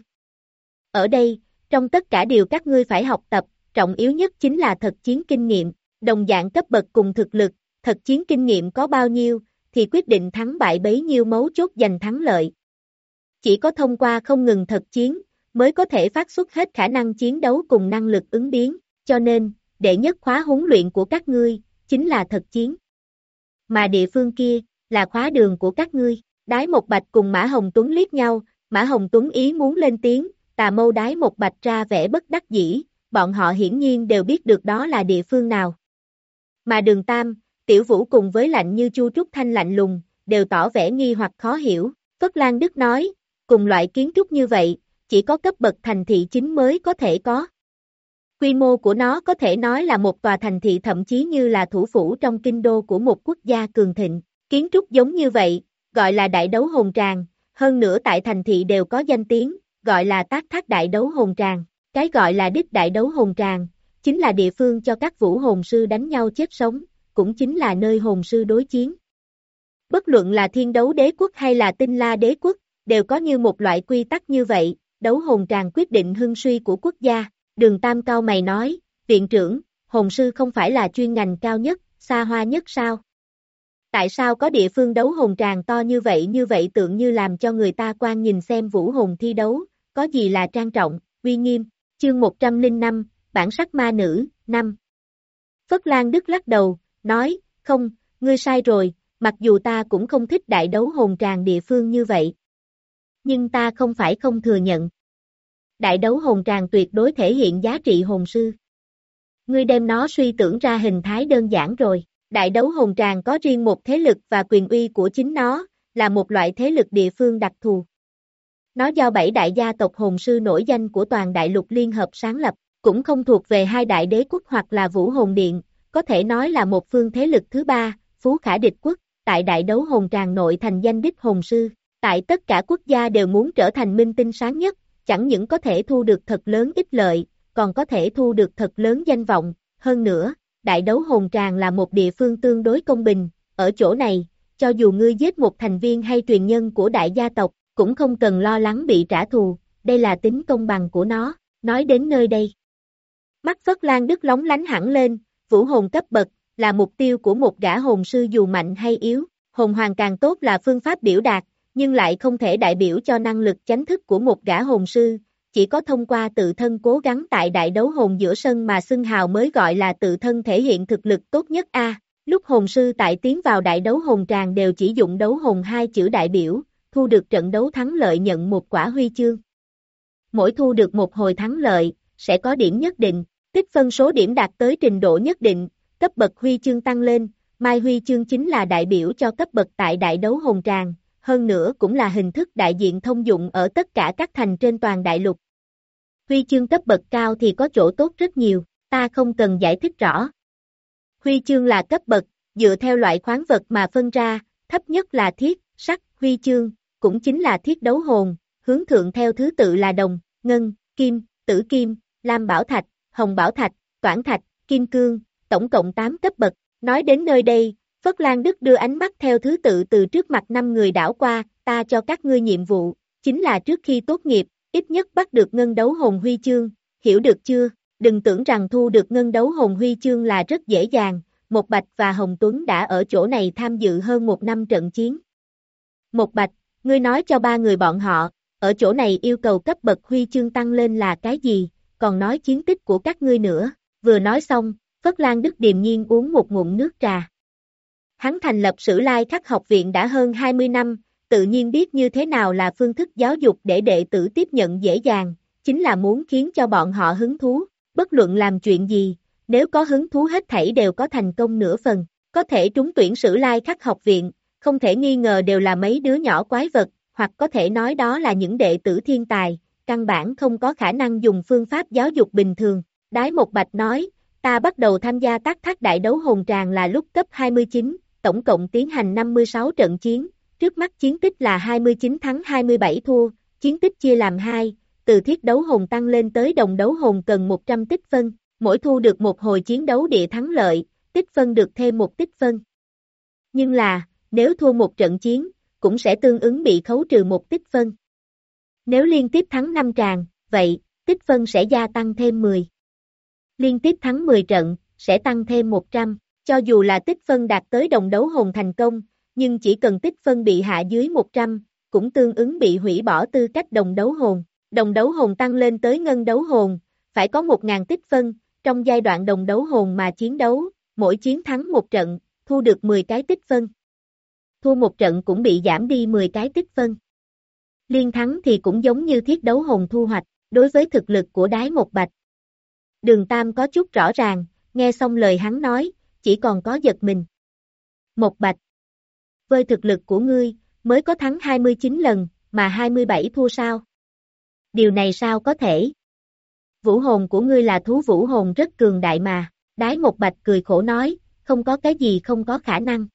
Ở đây, trong tất cả điều các ngươi phải học tập, trọng yếu nhất chính là thật chiến kinh nghiệm, đồng dạng cấp bậc cùng thực lực, thật chiến kinh nghiệm có bao nhiêu, thì quyết định thắng bại bấy nhiêu mấu chốt giành thắng lợi. Chỉ có thông qua không ngừng thật chiến, mới có thể phát xuất hết khả năng chiến đấu cùng năng lực ứng biến, cho nên, đệ nhất khóa huấn luyện của các ngươi, chính là thật chiến. Mà địa phương kia, là khóa đường của các ngươi. Đái Một Bạch cùng Mã Hồng Tuấn liếc nhau, Mã Hồng Tuấn ý muốn lên tiếng, tà mâu Đái Một Bạch ra vẻ bất đắc dĩ, bọn họ hiển nhiên đều biết được đó là địa phương nào. Mà Đường Tam, Tiểu Vũ cùng với lạnh như Chu Trúc Thanh lạnh lùng, đều tỏ vẻ nghi hoặc khó hiểu. Phất Lan Đức nói, cùng loại kiến trúc như vậy, chỉ có cấp bậc thành thị chính mới có thể có. Quy mô của nó có thể nói là một tòa thành thị, thậm chí như là thủ phủ trong kinh đô của một quốc gia cường thịnh. Kiến trúc giống như vậy, gọi là đại đấu hồn tràng, hơn nữa tại thành thị đều có danh tiếng, gọi là Tác Thác đại đấu hồn tràng. Cái gọi là đích đại đấu hồn tràng, chính là địa phương cho các vũ hồn sư đánh nhau chết sống, cũng chính là nơi hồn sư đối chiến. Bất luận là Thiên Đấu Đế Quốc hay là Tinh La Đế Quốc, đều có như một loại quy tắc như vậy, đấu hồn tràng quyết định hưng suy của quốc gia. Đường Tam cau mày nói, viện trưởng, hồn sư không phải là chuyên ngành cao nhất, xa hoa nhất sao? Tại sao có địa phương đấu hồn tràng to như vậy như vậy tượng như làm cho người ta quan nhìn xem vũ hồn thi đấu, có gì là trang trọng, uy nghiêm. Chương một trăm lẻ năm, bản sắc ma nữ, năm. Phất Lan Đức lắc đầu, nói, không, ngươi sai rồi, mặc dù ta cũng không thích đại đấu hồn tràng địa phương như vậy. Nhưng ta không phải không thừa nhận. Đại đấu hồn tràng tuyệt đối thể hiện giá trị hồn sư. Ngươi đem nó suy tưởng ra hình thái đơn giản rồi. Đại đấu hồn tràng có riêng một thế lực và quyền uy của chính nó, là một loại thế lực địa phương đặc thù. Nó do bảy đại gia tộc hồn sư nổi danh của toàn đại lục liên hợp sáng lập, cũng không thuộc về hai đại đế quốc hoặc là Vũ Hồn Điện, có thể nói là một phương thế lực thứ ba, Phú Khả Địch Quốc, tại đại đấu hồn tràng nội thành danh đích hồn sư. Tại tất cả quốc gia đều muốn trở thành minh tinh sáng nhất, chẳng những có thể thu được thật lớn ích lợi, còn có thể thu được thật lớn danh vọng, hơn nữa, đại đấu hồn tràng là một địa phương tương đối công bình, ở chỗ này, cho dù ngươi giết một thành viên hay truyền nhân của đại gia tộc, cũng không cần lo lắng bị trả thù, đây là tính công bằng của nó, nói đến nơi đây. Mắt Phất Lan Đức lóng lánh hẳn lên, vũ hồn cấp bậc, là mục tiêu của một gã hồn sư dù mạnh hay yếu, hồn hoàng càng tốt là phương pháp biểu đạt, nhưng lại không thể đại biểu cho năng lực chánh thức của một gã hồn sư, chỉ có thông qua tự thân cố gắng tại đại đấu hồn giữa sân mà xưng hào mới gọi là tự thân thể hiện thực lực tốt nhất a. À, lúc hồn sư tại tiến vào đại đấu hồn tràng đều chỉ dụng đấu hồn hai chữ đại biểu, thu được trận đấu thắng lợi nhận một quả huy chương. Mỗi thu được một hồi thắng lợi, sẽ có điểm nhất định, tích phân số điểm đạt tới trình độ nhất định, cấp bậc huy chương tăng lên, mai huy chương chính là đại biểu cho cấp bậc tại đại đấu hồn tràng, hơn nữa cũng là hình thức đại diện thông dụng ở tất cả các thành trên toàn đại lục. Huy chương cấp bậc cao thì có chỗ tốt rất nhiều, ta không cần giải thích rõ. Huy chương là cấp bậc, dựa theo loại khoáng vật mà phân ra, thấp nhất là thiết, sắt, huy chương, cũng chính là thiết đấu hồn, hướng thượng theo thứ tự là đồng, ngân, kim, tử kim, lam bảo thạch, hồng bảo thạch, toản thạch, kim cương, tổng cộng tám cấp bậc. Nói đến nơi đây, Phất Lan Đức đưa ánh mắt theo thứ tự từ trước mặt năm người đảo qua, ta cho các ngươi nhiệm vụ, chính là trước khi tốt nghiệp, ít nhất bắt được ngân đấu hồn huy chương, hiểu được chưa? Đừng tưởng rằng thu được ngân đấu hồn huy chương là rất dễ dàng, Một Bạch và Hồng Tuấn đã ở chỗ này tham dự hơn một năm trận chiến. Một Bạch, ngươi nói cho ba người bọn họ, ở chỗ này yêu cầu cấp bậc huy chương tăng lên là cái gì, còn nói chiến tích của các ngươi nữa, vừa nói xong, Phất Lan Đức điềm nhiên uống một ngụm nước trà. Hắn thành lập Sử Lai Khắc học viện đã hơn hai mươi năm, tự nhiên biết như thế nào là phương thức giáo dục để đệ tử tiếp nhận dễ dàng, chính là muốn khiến cho bọn họ hứng thú, bất luận làm chuyện gì, nếu có hứng thú hết thảy đều có thành công nửa phần, có thể trúng tuyển Sử Lai Khắc học viện, không thể nghi ngờ đều là mấy đứa nhỏ quái vật, hoặc có thể nói đó là những đệ tử thiên tài, căn bản không có khả năng dùng phương pháp giáo dục bình thường. Đái Một Bạch nói, ta bắt đầu tham gia tác thác đại đấu hồn tràng là lúc cấp hai mươi chín, tổng cộng tiến hành năm mươi sáu trận chiến, trước mắt chiến tích là hai mươi chín thắng hai mươi bảy thua, chiến tích chia làm hai, từ thiết đấu hồn tăng lên tới đồng đấu hồn cần một trăm tích phân, mỗi thu được một hồi chiến đấu địa thắng lợi, tích phân được thêm một tích phân. Nhưng là, nếu thua một trận chiến, cũng sẽ tương ứng bị khấu trừ một tích phân. Nếu liên tiếp thắng năm tràng, vậy, tích phân sẽ gia tăng thêm mười. Liên tiếp thắng mười trận, sẽ tăng thêm một trăm. Cho dù là tích phân đạt tới đồng đấu hồn thành công, nhưng chỉ cần tích phân bị hạ dưới một trăm, cũng tương ứng bị hủy bỏ tư cách đồng đấu hồn. Đồng đấu hồn tăng lên tới ngân đấu hồn, phải có một nghìn tích phân, trong giai đoạn đồng đấu hồn mà chiến đấu, mỗi chiến thắng một trận, thu được mười cái tích phân. Thua một trận cũng bị giảm đi mười cái tích phân. Liên thắng thì cũng giống như thiết đấu hồn thu hoạch, đối với thực lực của Đái Một Bạch. Đường Tam có chút rõ ràng, nghe xong lời hắn nói, chỉ còn có giật mình. Một Bạch, với thực lực của ngươi, mới có thắng hai mươi chín lần, mà hai mươi bảy thua sao? Điều này sao có thể? Vũ hồn của ngươi là thú vũ hồn rất cường đại mà, Đái Một Bạch cười khổ nói, không có cái gì không có khả năng.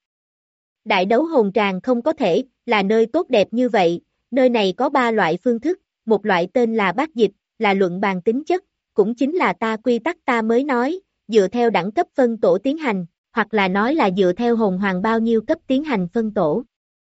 Đại đấu hồn tràng không có thể là nơi tốt đẹp như vậy, nơi này có ba loại phương thức, một loại tên là bát dịch, là luận bàn tính chất, cũng chính là ta quy tắc ta mới nói, dựa theo đẳng cấp phân tổ tiến hành, hoặc là nói là dựa theo hồn hoàng bao nhiêu cấp tiến hành phân tổ.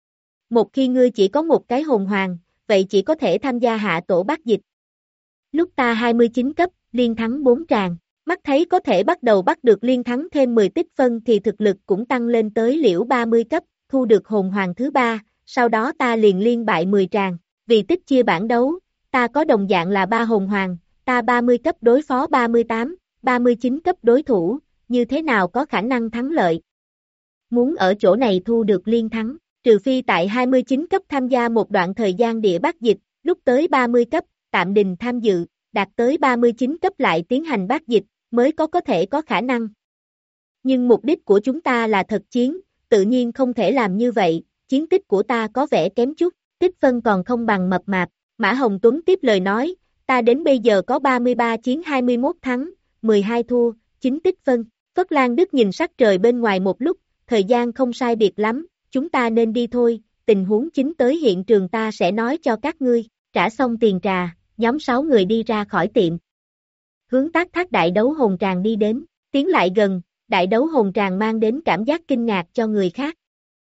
Một khi ngươi chỉ có một cái hồn hoàng, vậy chỉ có thể tham gia hạ tổ bát dịch. Lúc ta hai mươi chín cấp, liên thắng bốn tràng, mắt thấy có thể bắt đầu bắt được liên thắng thêm mười tích phân thì thực lực cũng tăng lên tới liễu ba mươi cấp, thu được hồn hoàng thứ ba, sau đó ta liền liên bại mười tràng, vì tích chia bảng đấu, ta có đồng dạng là ba hồn hoàng, ta ba mươi cấp đối phó ba mươi tám, ba mươi chín cấp đối thủ, như thế nào có khả năng thắng lợi. Muốn ở chỗ này thu được liên thắng, trừ phi tại hai mươi chín cấp tham gia một đoạn thời gian địa bát dịch, lúc tới ba mươi cấp, tạm đình tham dự, đạt tới ba mươi chín cấp lại tiến hành bát dịch, mới có có thể có khả năng. Nhưng mục đích của chúng ta là thật chiến, tự nhiên không thể làm như vậy, chiến tích của ta có vẻ kém chút, tích phân còn không bằng mập mạp. Mã Hồng Tuấn tiếp lời nói, ta đến bây giờ có ba mươi ba chiến hai mươi mốt thắng, mười hai thua, chín tích phân. Phất Lan Đức nhìn sắc trời bên ngoài một lúc, thời gian không sai biệt lắm, chúng ta nên đi thôi, tình huống chính tới hiện trường ta sẽ nói cho các ngươi. Trả xong tiền trà, nhóm sáu người đi ra khỏi tiệm. Hướng Tác Thác đại đấu hồn tràng đi đến, tiến lại gần, đại đấu hồn tràng mang đến cảm giác kinh ngạc cho người khác.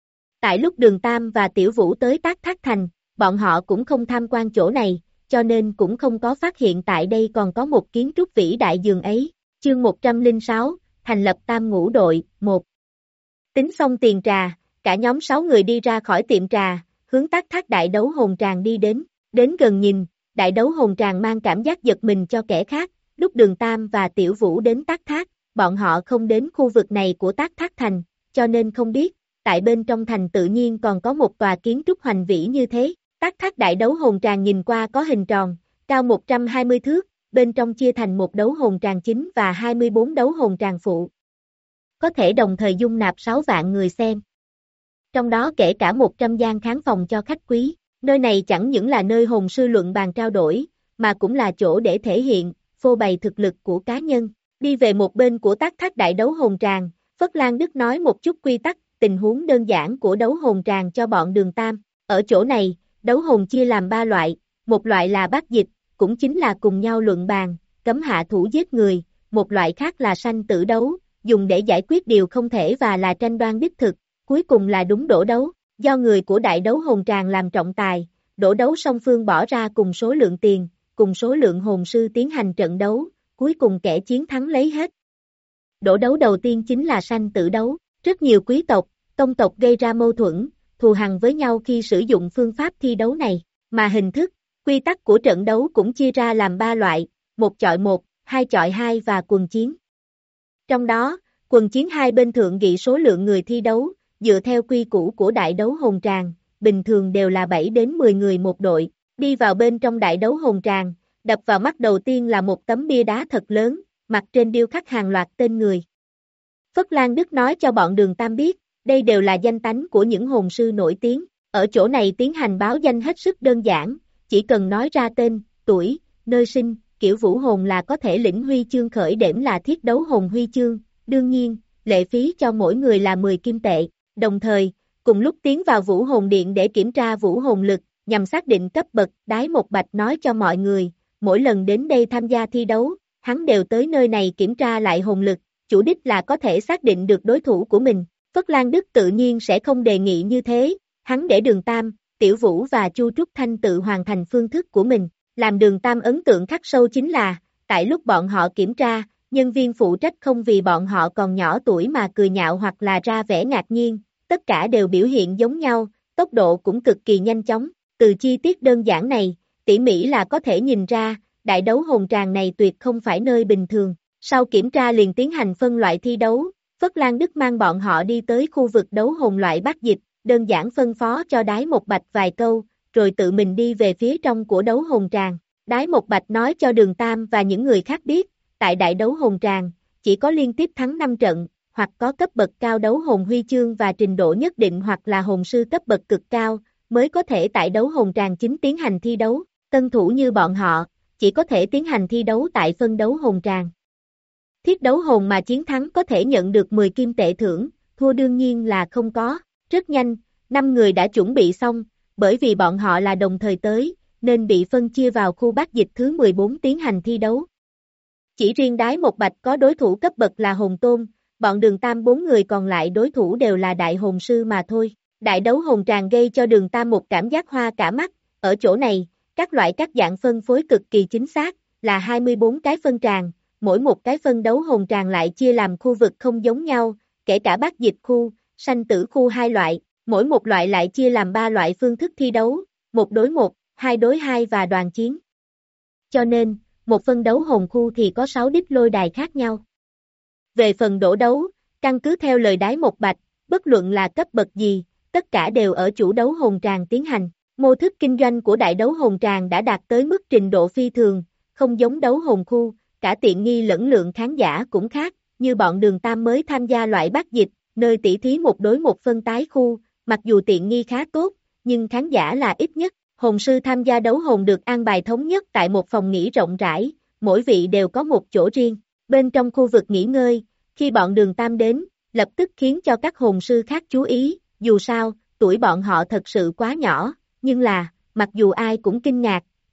Tại lúc Đường Tam và Tiểu Vũ tới Tác Thác Thành, bọn họ cũng không tham quan chỗ này, cho nên cũng không có phát hiện tại đây còn có một kiến trúc vĩ đại dường ấy. Chương một trăm lẻ sáu, thành lập Tam Ngũ đội, một. Tính xong tiền trà, cả nhóm sáu người đi ra khỏi tiệm trà, hướng Tác Thác đại đấu hồn tràng đi đến, đến gần nhìn, đại đấu hồn tràng mang cảm giác giật mình cho kẻ khác, lúc Đường Tam và Tiểu Vũ đến Tác Thác, bọn họ không đến khu vực này của Tác Thác Thành, cho nên không biết, tại bên trong thành tự nhiên còn có một tòa kiến trúc hoành vĩ như thế. Tác Thác đại đấu hồn tràng nhìn qua có hình tròn, cao một trăm hai mươi thước, bên trong chia thành một đấu hồn tràng chính và hai mươi bốn đấu hồn tràng phụ. Có thể đồng thời dung nạp sáu vạn người xem. Trong đó kể cả một trăm gian khán phòng cho khách quý, nơi này chẳng những là nơi hồn sư luận bàn trao đổi, mà cũng là chỗ để thể hiện, phô bày thực lực của cá nhân. Đi về một bên của Tác Thác đại đấu hồn tràng, Phất Lan Đức nói một chút quy tắc, tình huống đơn giản của đấu hồn tràng cho bọn Đường Tam. Ở chỗ này, đấu hồn chia làm ba loại, một loại là bát dịch, cũng chính là cùng nhau luận bàn, cấm hạ thủ giết người, một loại khác là sanh tử đấu, dùng để giải quyết điều không thể và là tranh đoan đích thực, cuối cùng là đúng đổ đấu, do người của đại đấu hồn tràng làm trọng tài, đổ đấu song phương bỏ ra cùng số lượng tiền, cùng số lượng hồn sư tiến hành trận đấu, cuối cùng kẻ chiến thắng lấy hết. Đổ đấu đầu tiên chính là sanh tử đấu, rất nhiều quý tộc, tông tộc gây ra mâu thuẫn, thù hằn với nhau khi sử dụng phương pháp thi đấu này, mà hình thức, quy tắc của trận đấu cũng chia ra làm ba loại, một chọi một, hai chọi hai và quần chiến. Trong đó, quần chiến hai bên thượng nghị số lượng người thi đấu, dựa theo quy củ của đại đấu hồn tràng, bình thường đều là bảy đến mười người một đội, đi vào bên trong đại đấu hồn tràng, đập vào mắt đầu tiên là một tấm bia đá thật lớn, mặt trên điêu khắc hàng loạt tên người. Phất Lan Đức nói cho bọn Đường Tam biết, đây đều là danh tánh của những hồn sư nổi tiếng, ở chỗ này tiến hành báo danh hết sức đơn giản, chỉ cần nói ra tên, tuổi, nơi sinh, kiểu vũ hồn là có thể lĩnh huy chương khởi điểm là thiết đấu hồn huy chương, đương nhiên, lệ phí cho mỗi người là mười kim tệ, đồng thời, cùng lúc tiến vào vũ hồn điện để kiểm tra vũ hồn lực, nhằm xác định cấp bậc, Đái Một Bạch nói cho mọi người, mỗi lần đến đây tham gia thi đấu, hắn đều tới nơi này kiểm tra lại hồn lực, chủ đích là có thể xác định được đối thủ của mình. Phất Lan Đức tự nhiên sẽ không đề nghị như thế, hắn để Đường Tam, Tiểu Vũ và Chu Trúc Thanh tự hoàn thành phương thức của mình, làm Đường Tam ấn tượng khắc sâu chính là, tại lúc bọn họ kiểm tra, nhân viên phụ trách không vì bọn họ còn nhỏ tuổi mà cười nhạo hoặc là ra vẻ ngạc nhiên, tất cả đều biểu hiện giống nhau, tốc độ cũng cực kỳ nhanh chóng, từ chi tiết đơn giản này, tỉ mỉ là có thể nhìn ra, đại đấu hồn tràng này tuyệt không phải nơi bình thường, sau kiểm tra liền tiến hành phân loại thi đấu. Phất Lan Đức mang bọn họ đi tới khu vực đấu hồn loại bát dịch, đơn giản phân phó cho Đái Một Bạch vài câu, rồi tự mình đi về phía trong của đấu hồn tràng. Đái Một Bạch nói cho Đường Tam và những người khác biết, tại đại đấu hồn tràng, chỉ có liên tiếp thắng năm trận, hoặc có cấp bậc cao đấu hồn huy chương và trình độ nhất định hoặc là hồn sư cấp bậc cực cao, mới có thể tại đấu hồn tràng chính tiến hành thi đấu. Tân thủ như bọn họ, chỉ có thể tiến hành thi đấu tại phân đấu hồn tràng. Thiết đấu hồn mà chiến thắng có thể nhận được mười kim tệ thưởng, thua đương nhiên là không có. Rất nhanh, năm người đã chuẩn bị xong, bởi vì bọn họ là đồng thời tới, nên bị phân chia vào khu bát dịch thứ mười bốn tiến hành thi đấu. Chỉ riêng Đái Một Bạch có đối thủ cấp bậc là hồn tôn, bọn Đường Tam bốn người còn lại đối thủ đều là đại hồn sư mà thôi. Đại đấu hồn tràng gây cho Đường Tam một cảm giác hoa cả mắt, ở chỗ này, các loại các dạng phân phối cực kỳ chính xác, là hai mươi bốn cái phân tràng, mỗi một cái phân đấu hồn tràng lại chia làm khu vực không giống nhau, kể cả bát dịch khu, sanh tử khu hai loại, mỗi một loại lại chia làm ba loại phương thức thi đấu, một đối một, hai đối hai và đoàn chiến. Cho nên, một phân đấu hồn khu thì có sáu đích lôi đài khác nhau. Về phần đổ đấu, căn cứ theo lời Đái Một Bạch, bất luận là cấp bậc gì, tất cả đều ở chủ đấu hồn tràng tiến hành. Mô thức kinh doanh của đại đấu hồn tràng đã đạt tới mức trình độ phi thường, không giống đấu hồn khu, cả tiện nghi lẫn lượng khán giả cũng khác, như bọn Đường Tam mới tham gia loại bát dịch, nơi tỷ thí một đối một phân tái khu, mặc dù tiện nghi khá tốt, nhưng khán giả là ít nhất, hồn sư tham gia đấu hồn được an bài thống nhất tại một phòng nghỉ rộng rãi, mỗi vị đều có một chỗ riêng, bên trong khu vực nghỉ ngơi, khi bọn Đường Tam đến, lập tức khiến cho các hồn sư khác chú ý, dù sao, tuổi bọn họ thật sự quá nhỏ, nhưng là, mặc dù ai cũng kinh ngạc,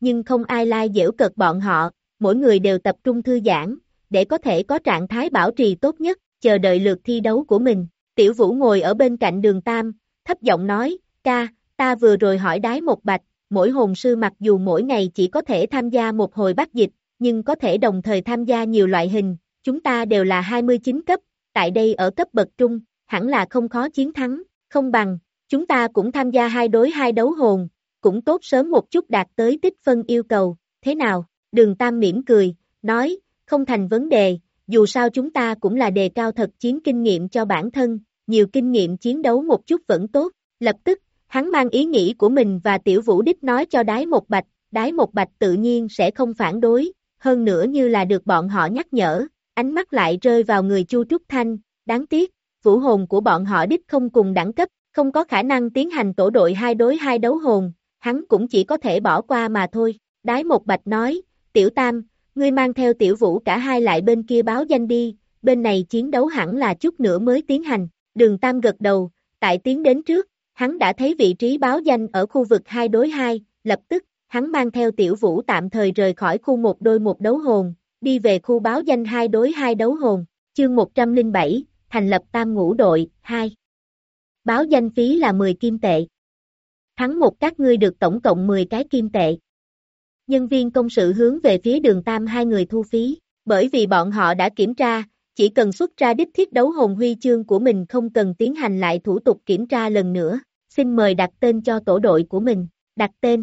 nhưng không ai lai giễu cợt bọn họ, mỗi người đều tập trung thư giãn, để có thể có trạng thái bảo trì tốt nhất, chờ đợi lượt thi đấu của mình. Tiểu Vũ ngồi ở bên cạnh Đường Tam, thấp giọng nói, ca, ta vừa rồi hỏi Đái Một Bạch, mỗi hồn sư mặc dù mỗi ngày chỉ có thể tham gia một hồi bắt dịch, nhưng có thể đồng thời tham gia nhiều loại hình, chúng ta đều là hai mươi chín cấp, tại đây ở cấp bậc trung, hẳn là không khó chiến thắng, không bằng, chúng ta cũng tham gia hai đối hai đấu hồn, cũng tốt sớm một chút đạt tới tích phân yêu cầu, thế nào? Đường Tam mỉm cười, nói, không thành vấn đề, dù sao chúng ta cũng là đề cao thật chiến kinh nghiệm cho bản thân, nhiều kinh nghiệm chiến đấu một chút vẫn tốt, lập tức, hắn mang ý nghĩ của mình và Tiểu Vũ đích nói cho Đái Một Bạch, Đái Một Bạch tự nhiên sẽ không phản đối, hơn nữa như là được bọn họ nhắc nhở, ánh mắt lại rơi vào người Chu Trúc Thanh, đáng tiếc, vũ hồn của bọn họ đích không cùng đẳng cấp, không có khả năng tiến hành tổ đội hai đối hai đấu hồn, hắn cũng chỉ có thể bỏ qua mà thôi. Đái Một Bạch nói, Tiểu Tam, ngươi mang theo Tiểu Vũ cả hai lại bên kia báo danh đi, bên này chiến đấu hẳn là chút nữa mới tiến hành. Đường Tam gật đầu, tại tiến đến trước, hắn đã thấy vị trí báo danh ở khu vực hai đối hai, lập tức, hắn mang theo Tiểu Vũ tạm thời rời khỏi khu một đôi một đấu hồn, đi về khu báo danh hai đối hai đấu hồn. Chương một trăm lẻ bảy, thành lập tam ngũ đội, hai. Báo danh phí là mười kim tệ. Thắng một các ngươi được tổng cộng mười cái kim tệ. Nhân viên công sự hướng về phía Đường Tam hai người thu phí, bởi vì bọn họ đã kiểm tra, chỉ cần xuất ra đích thiết đấu hồn huy chương của mình không cần tiến hành lại thủ tục kiểm tra lần nữa. Xin mời đặt tên cho tổ đội của mình, đặt tên.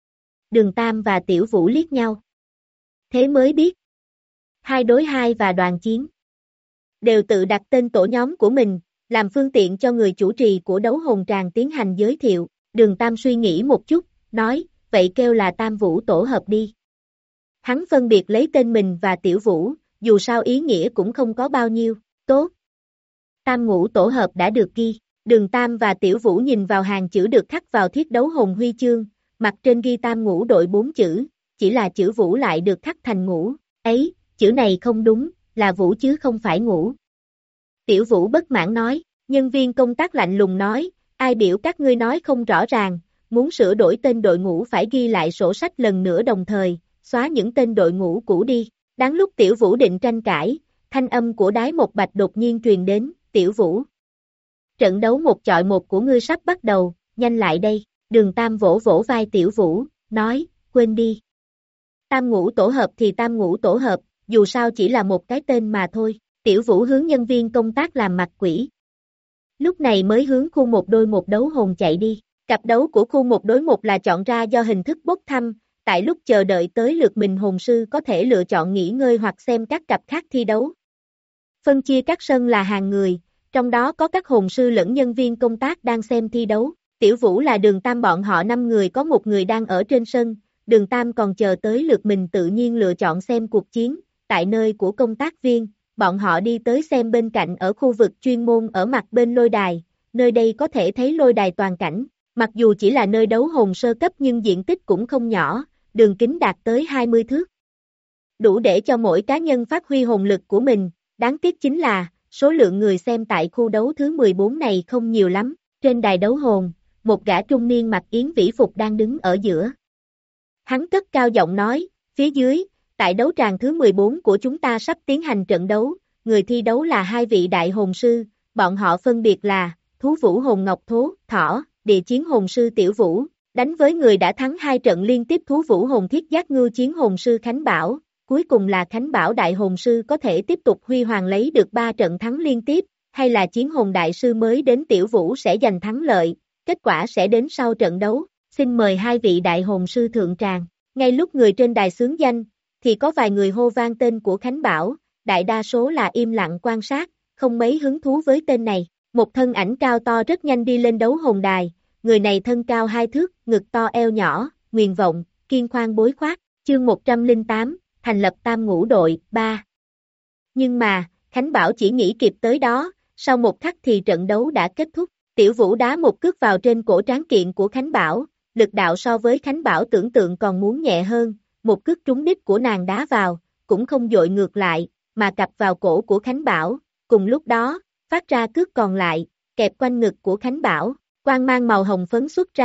Đường Tam và Tiểu Vũ liếc nhau. Thế mới biết. Hai đối hai và đoàn chiến. Đều tự đặt tên tổ nhóm của mình, làm phương tiện cho người chủ trì của đấu hồn tràng tiến hành giới thiệu. Đường Tam suy nghĩ một chút, nói, vậy kêu là Tam Vũ tổ hợp đi. Hắn phân biệt lấy tên mình và Tiểu Vũ, dù sao ý nghĩa cũng không có bao nhiêu, tốt. Tam ngũ tổ hợp đã được ghi, Đường Tam và Tiểu Vũ nhìn vào hàng chữ được khắc vào thiết đấu hồn huy chương, mặt trên ghi Tam ngũ đội bốn chữ, chỉ là chữ Vũ lại được khắc thành ngũ, ấy, chữ này không đúng, là Vũ chứ không phải ngũ. Tiểu Vũ bất mãn nói, nhân viên công tác lạnh lùng nói, ai biểu các ngươi nói không rõ ràng, muốn sửa đổi tên đội ngũ phải ghi lại sổ sách lần nữa đồng thời, xóa những tên đội ngũ cũ đi. Đáng lúc Tiểu Vũ định tranh cãi, thanh âm của Đái Một Bạch đột nhiên truyền đến, Tiểu Vũ. Trận đấu một chọi một của ngươi sắp bắt đầu, nhanh lại đây. Đường Tam vỗ vỗ vai Tiểu Vũ, nói, quên đi. Tam ngũ tổ hợp thì tam ngũ tổ hợp, dù sao chỉ là một cái tên mà thôi. Tiểu Vũ hướng nhân viên công tác làm mặt quỷ. Lúc này mới hướng khu một đôi một đấu hồn chạy đi. Cặp đấu của khu một đối một là chọn ra do hình thức bốc thăm, tại lúc chờ đợi tới lượt mình hồn sư có thể lựa chọn nghỉ ngơi hoặc xem các cặp khác thi đấu. Phân chia các sân là hàng người, trong đó có các hồn sư lẫn nhân viên công tác đang xem thi đấu. Tiểu Vũ là Đường Tam bọn họ năm người có một người đang ở trên sân, Đường Tam còn chờ tới lượt mình tự nhiên lựa chọn xem cuộc chiến, tại nơi của công tác viên, bọn họ đi tới xem bên cạnh ở khu vực chuyên môn ở mặt bên lôi đài, nơi đây có thể thấy lôi đài toàn cảnh, mặc dù chỉ là nơi đấu hồn sơ cấp nhưng diện tích cũng không nhỏ, đường kính đạt tới hai mươi thước. Đủ để cho mỗi cá nhân phát huy hồn lực của mình, đáng tiếc chính là, số lượng người xem tại khu đấu thứ mười bốn này không nhiều lắm, trên đài đấu hồn, một gã trung niên mặc yến vĩ phục đang đứng ở giữa. Hắn cất cao giọng nói, phía dưới, tại đấu tràng thứ mười bốn của chúng ta sắp tiến hành trận đấu, người thi đấu là hai vị đại hồn sư, bọn họ phân biệt là, Thú Vũ Hồn Ngọc Thố, Thỏ, Địa Chiến Hồn Sư Tiểu Vũ, đánh với người đã thắng hai trận liên tiếp Thú Vũ Hồn Thiết Giác Ngưu Chiến Hồn Sư Khánh Bảo, cuối cùng là Khánh Bảo Đại Hồn Sư có thể tiếp tục huy hoàng lấy được ba trận thắng liên tiếp, hay là Chiến Hồn Đại Sư mới đến Tiểu Vũ sẽ giành thắng lợi, kết quả sẽ đến sau trận đấu, xin mời hai vị Đại Hồn Sư thượng tràng, ngay lúc người trên đài xướng danh, thì có vài người hô vang tên của Khánh Bảo, đại đa số là im lặng quan sát, không mấy hứng thú với tên này, một thân ảnh cao to rất nhanh đi lên đấu hồn đài, người này thân cao hai thước, ngực to eo nhỏ, nguyền vọng, kiên khoan bối khoát, chương một trăm lẻ tám, thành lập tam ngũ đội, ba. Nhưng mà, Khánh Bảo chỉ nghĩ kịp tới đó, sau một khắc thì trận đấu đã kết thúc, Tiểu Vũ đá một cước vào trên cổ tráng kiện của Khánh Bảo, lực đạo so với Khánh Bảo tưởng tượng còn muốn nhẹ hơn, một cước trúng đích của nàng đá vào, cũng không dội ngược lại, mà cặp vào cổ của Khánh Bảo, cùng lúc đó, phát ra cước còn lại, kẹp quanh ngực của Khánh Bảo, quang mang màu hồng phấn xuất ra,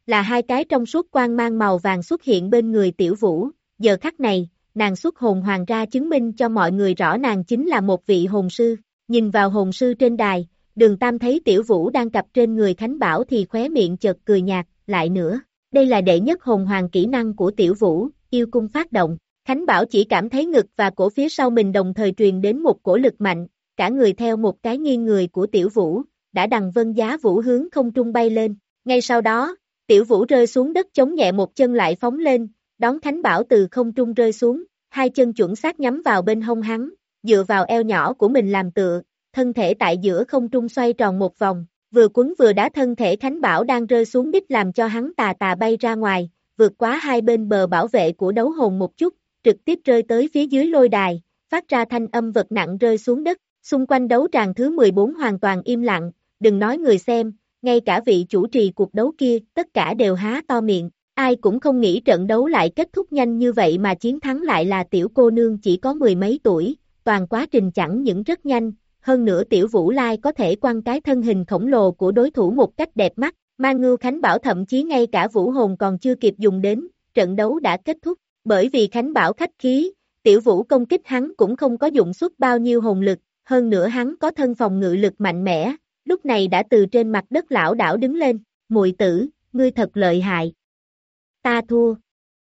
là hai cái trong suốt quang mang màu vàng xuất hiện bên người Tiểu Vũ, giờ khắc này, nàng xuất hồn hoàng ra chứng minh cho mọi người rõ nàng chính là một vị hồn sư, nhìn vào hồn sư trên đài, Đường Tam thấy Tiểu Vũ đang cặp trên người Khánh Bảo thì khóe miệng chợt cười nhạt, lại nữa, đây là đệ nhất hồn hoàng kỹ năng của Tiểu Vũ, yêu cung phát động, Khánh Bảo chỉ cảm thấy ngực và cổ phía sau mình đồng thời truyền đến một cổ lực mạnh, cả người theo một cái nghiêng người của Tiểu Vũ, đã đằng vân giá vũ hướng không trung bay lên, ngay sau đó, Tiểu Vũ rơi xuống đất chống nhẹ một chân lại phóng lên, đón Khánh Bảo từ không trung rơi xuống, hai chân chuẩn xác nhắm vào bên hông hắn, dựa vào eo nhỏ của mình làm tựa, thân thể tại giữa không trung xoay tròn một vòng, vừa quấn vừa đá thân thể Khánh Bảo đang rơi xuống đích làm cho hắn tà tà bay ra ngoài, vượt quá hai bên bờ bảo vệ của đấu hồn một chút, trực tiếp rơi tới phía dưới lôi đài, phát ra thanh âm vật nặng rơi xuống đất, xung quanh đấu tràng thứ mười bốn hoàn toàn im lặng, đừng nói người xem, ngay cả vị chủ trì cuộc đấu kia, tất cả đều há to miệng, ai cũng không nghĩ trận đấu lại kết thúc nhanh như vậy mà chiến thắng lại là tiểu cô nương chỉ có mười mấy tuổi, toàn quá trình chẳng những rất nhanh, hơn nữa Tiểu Vũ Lai có thể quăng cái thân hình khổng lồ của đối thủ một cách đẹp mắt, Mang Ngưu Khánh Bảo thậm chí ngay cả vũ hồn còn chưa kịp dùng đến, trận đấu đã kết thúc, bởi vì Khánh Bảo khách khí, Tiểu Vũ công kích hắn cũng không có dụng suất bao nhiêu hồn lực, hơn nữa hắn có thân phòng ngự lực mạnh mẽ, lúc này đã từ trên mặt đất lảo đảo đứng lên, muội tử, ngươi thật lợi hại. Ta thua.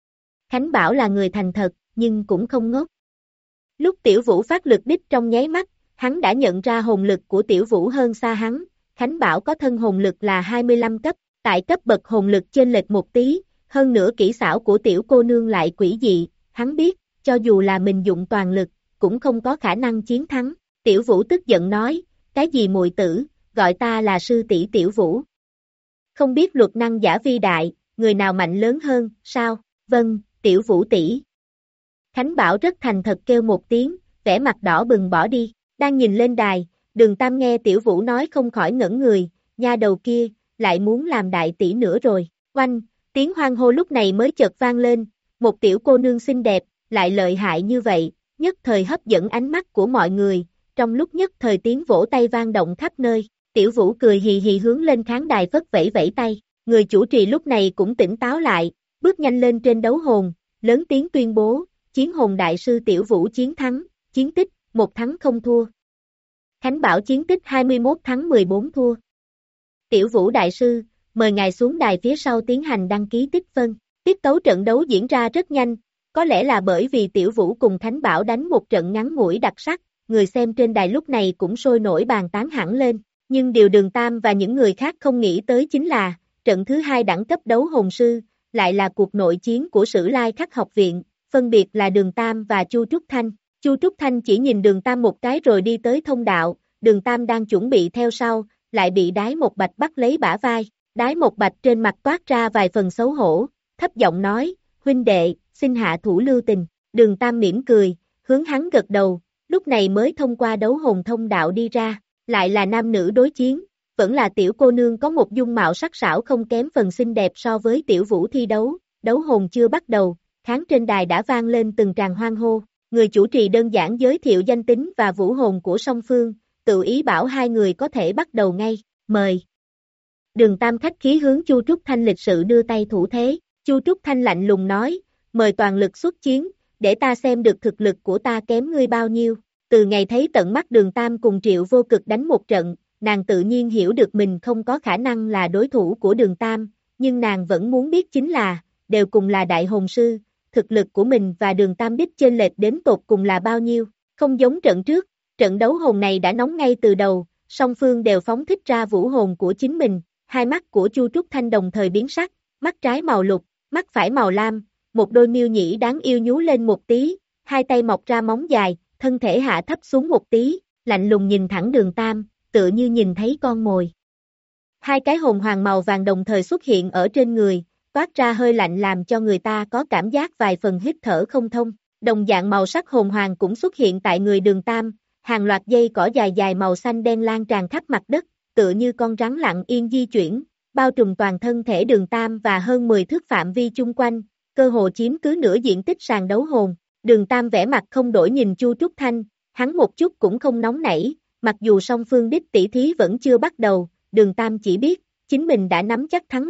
Khánh Bảo là người thành thật, nhưng cũng không ngốc. Lúc Tiểu Vũ phát lực đích trong nháy mắt, hắn đã nhận ra hồn lực của Tiểu Vũ hơn xa hắn, Khánh Bảo có thân hồn lực là hai mươi lăm cấp, tại cấp bậc hồn lực chênh lệch một tí, hơn nữa kỹ xảo của tiểu cô nương lại quỷ dị, hắn biết, cho dù là mình dụng toàn lực, cũng không có khả năng chiến thắng. Tiểu Vũ tức giận nói, cái gì muội tử, gọi ta là sư tỷ Tiểu Vũ. Không biết luật năng giả vi đại, người nào mạnh lớn hơn, sao, vâng, Tiểu Vũ tỷ. Khánh Bảo rất thành thật kêu một tiếng, vẻ mặt đỏ bừng bỏ đi, đang nhìn lên đài, Đường Tam nghe Tiểu Vũ nói không khỏi ngẩn người, nha đầu kia, lại muốn làm đại tỷ nữa rồi, oanh, tiếng hoan hô lúc này mới chợt vang lên, một tiểu cô nương xinh đẹp, lại lợi hại như vậy, nhất thời hấp dẫn ánh mắt của mọi người, trong lúc nhất thời tiếng vỗ tay vang động khắp nơi, Tiểu Vũ cười hì hì hướng lên khán đài phất vẫy vẫy tay, người chủ trì lúc này cũng tỉnh táo lại, bước nhanh lên trên đấu hồn, lớn tiếng tuyên bố, chiến hồn đại sư Tiểu Vũ chiến thắng, chiến tích, một thắng không thua. Khánh Bảo chiến tích hai mươi mốt thắng mười bốn thua. Tiểu Vũ đại sư, mời ngài xuống đài phía sau tiến hành đăng ký tích phân. Tiết tấu trận đấu diễn ra rất nhanh, có lẽ là bởi vì Tiểu Vũ cùng Khánh Bảo đánh một trận ngắn ngủi đặc sắc, người xem trên đài lúc này cũng sôi nổi bàn tán hẳn lên, nhưng điều Đường Tam và những người khác không nghĩ tới chính là, trận thứ hai đẳng cấp đấu hồn sư, lại là cuộc nội chiến của Sử Lai Khắc học viện, phân biệt là Đường Tam và Chu Trúc Thanh. Chu Trúc Thanh chỉ nhìn Đường Tam một cái rồi đi tới thông đạo, Đường Tam đang chuẩn bị theo sau, lại bị Đái Một Bạch bắt lấy bả vai, Đái Một Bạch trên mặt toát ra vài phần xấu hổ, thấp giọng nói, huynh đệ, xin hạ thủ lưu tình, Đường Tam mỉm cười, hướng hắn gật đầu, lúc này mới thông qua đấu hồn thông đạo đi ra, lại là nam nữ đối chiến, vẫn là tiểu cô nương có một dung mạo sắc sảo không kém phần xinh đẹp so với Tiểu Vũ thi đấu, đấu hồn chưa bắt đầu, khán trên đài đã vang lên từng tràng hoan hô. Người chủ trì đơn giản giới thiệu danh tính và vũ hồn của song phương, tự ý bảo hai người có thể bắt đầu ngay, mời. Đường Tam khách khí hướng Chu Trúc Thanh lịch sự đưa tay thủ thế, Chu Trúc Thanh lạnh lùng nói, mời toàn lực xuất chiến, để ta xem được thực lực của ta kém ngươi bao nhiêu. Từ ngày thấy tận mắt Đường Tam cùng Triệu Vô Cực đánh một trận, nàng tự nhiên hiểu được mình không có khả năng là đối thủ của Đường Tam, nhưng nàng vẫn muốn biết chính là, đều cùng là đại hồn sư. Thực lực của mình và Đường Tam đích chênh lệch đến tột cùng là bao nhiêu, không giống trận trước, trận đấu hồn này đã nóng ngay từ đầu, song phương đều phóng thích ra vũ hồn của chính mình, hai mắt của Chu Trúc Thanh đồng thời biến sắc, mắt trái màu lục, mắt phải màu lam, một đôi miêu nhĩ đáng yêu nhú lên một tí, hai tay mọc ra móng dài, thân thể hạ thấp xuống một tí, lạnh lùng nhìn thẳng Đường Tam, tựa như nhìn thấy con mồi. Hai cái hồn hoàng màu vàng đồng thời xuất hiện ở trên người, toát ra hơi lạnh làm cho người ta có cảm giác vài phần hít thở không thông. Đồng dạng màu sắc hồn hoàng cũng xuất hiện tại người Đường Tam, hàng loạt dây cỏ dài dài màu xanh đen lan tràn khắp mặt đất, tựa như con rắn lặng yên di chuyển, bao trùm toàn thân thể Đường Tam và hơn mười thước phạm vi chung quanh, cơ hồ chiếm cứ nửa diện tích sàn đấu hồn. Đường Tam vẻ mặt không đổi nhìn Chu Trúc Thanh, hắn một chút cũng không nóng nảy, mặc dù song phương đích tỷ thí vẫn chưa bắt đầu, Đường Tam chỉ biết, chính mình đã nắm chắc thắng lợi.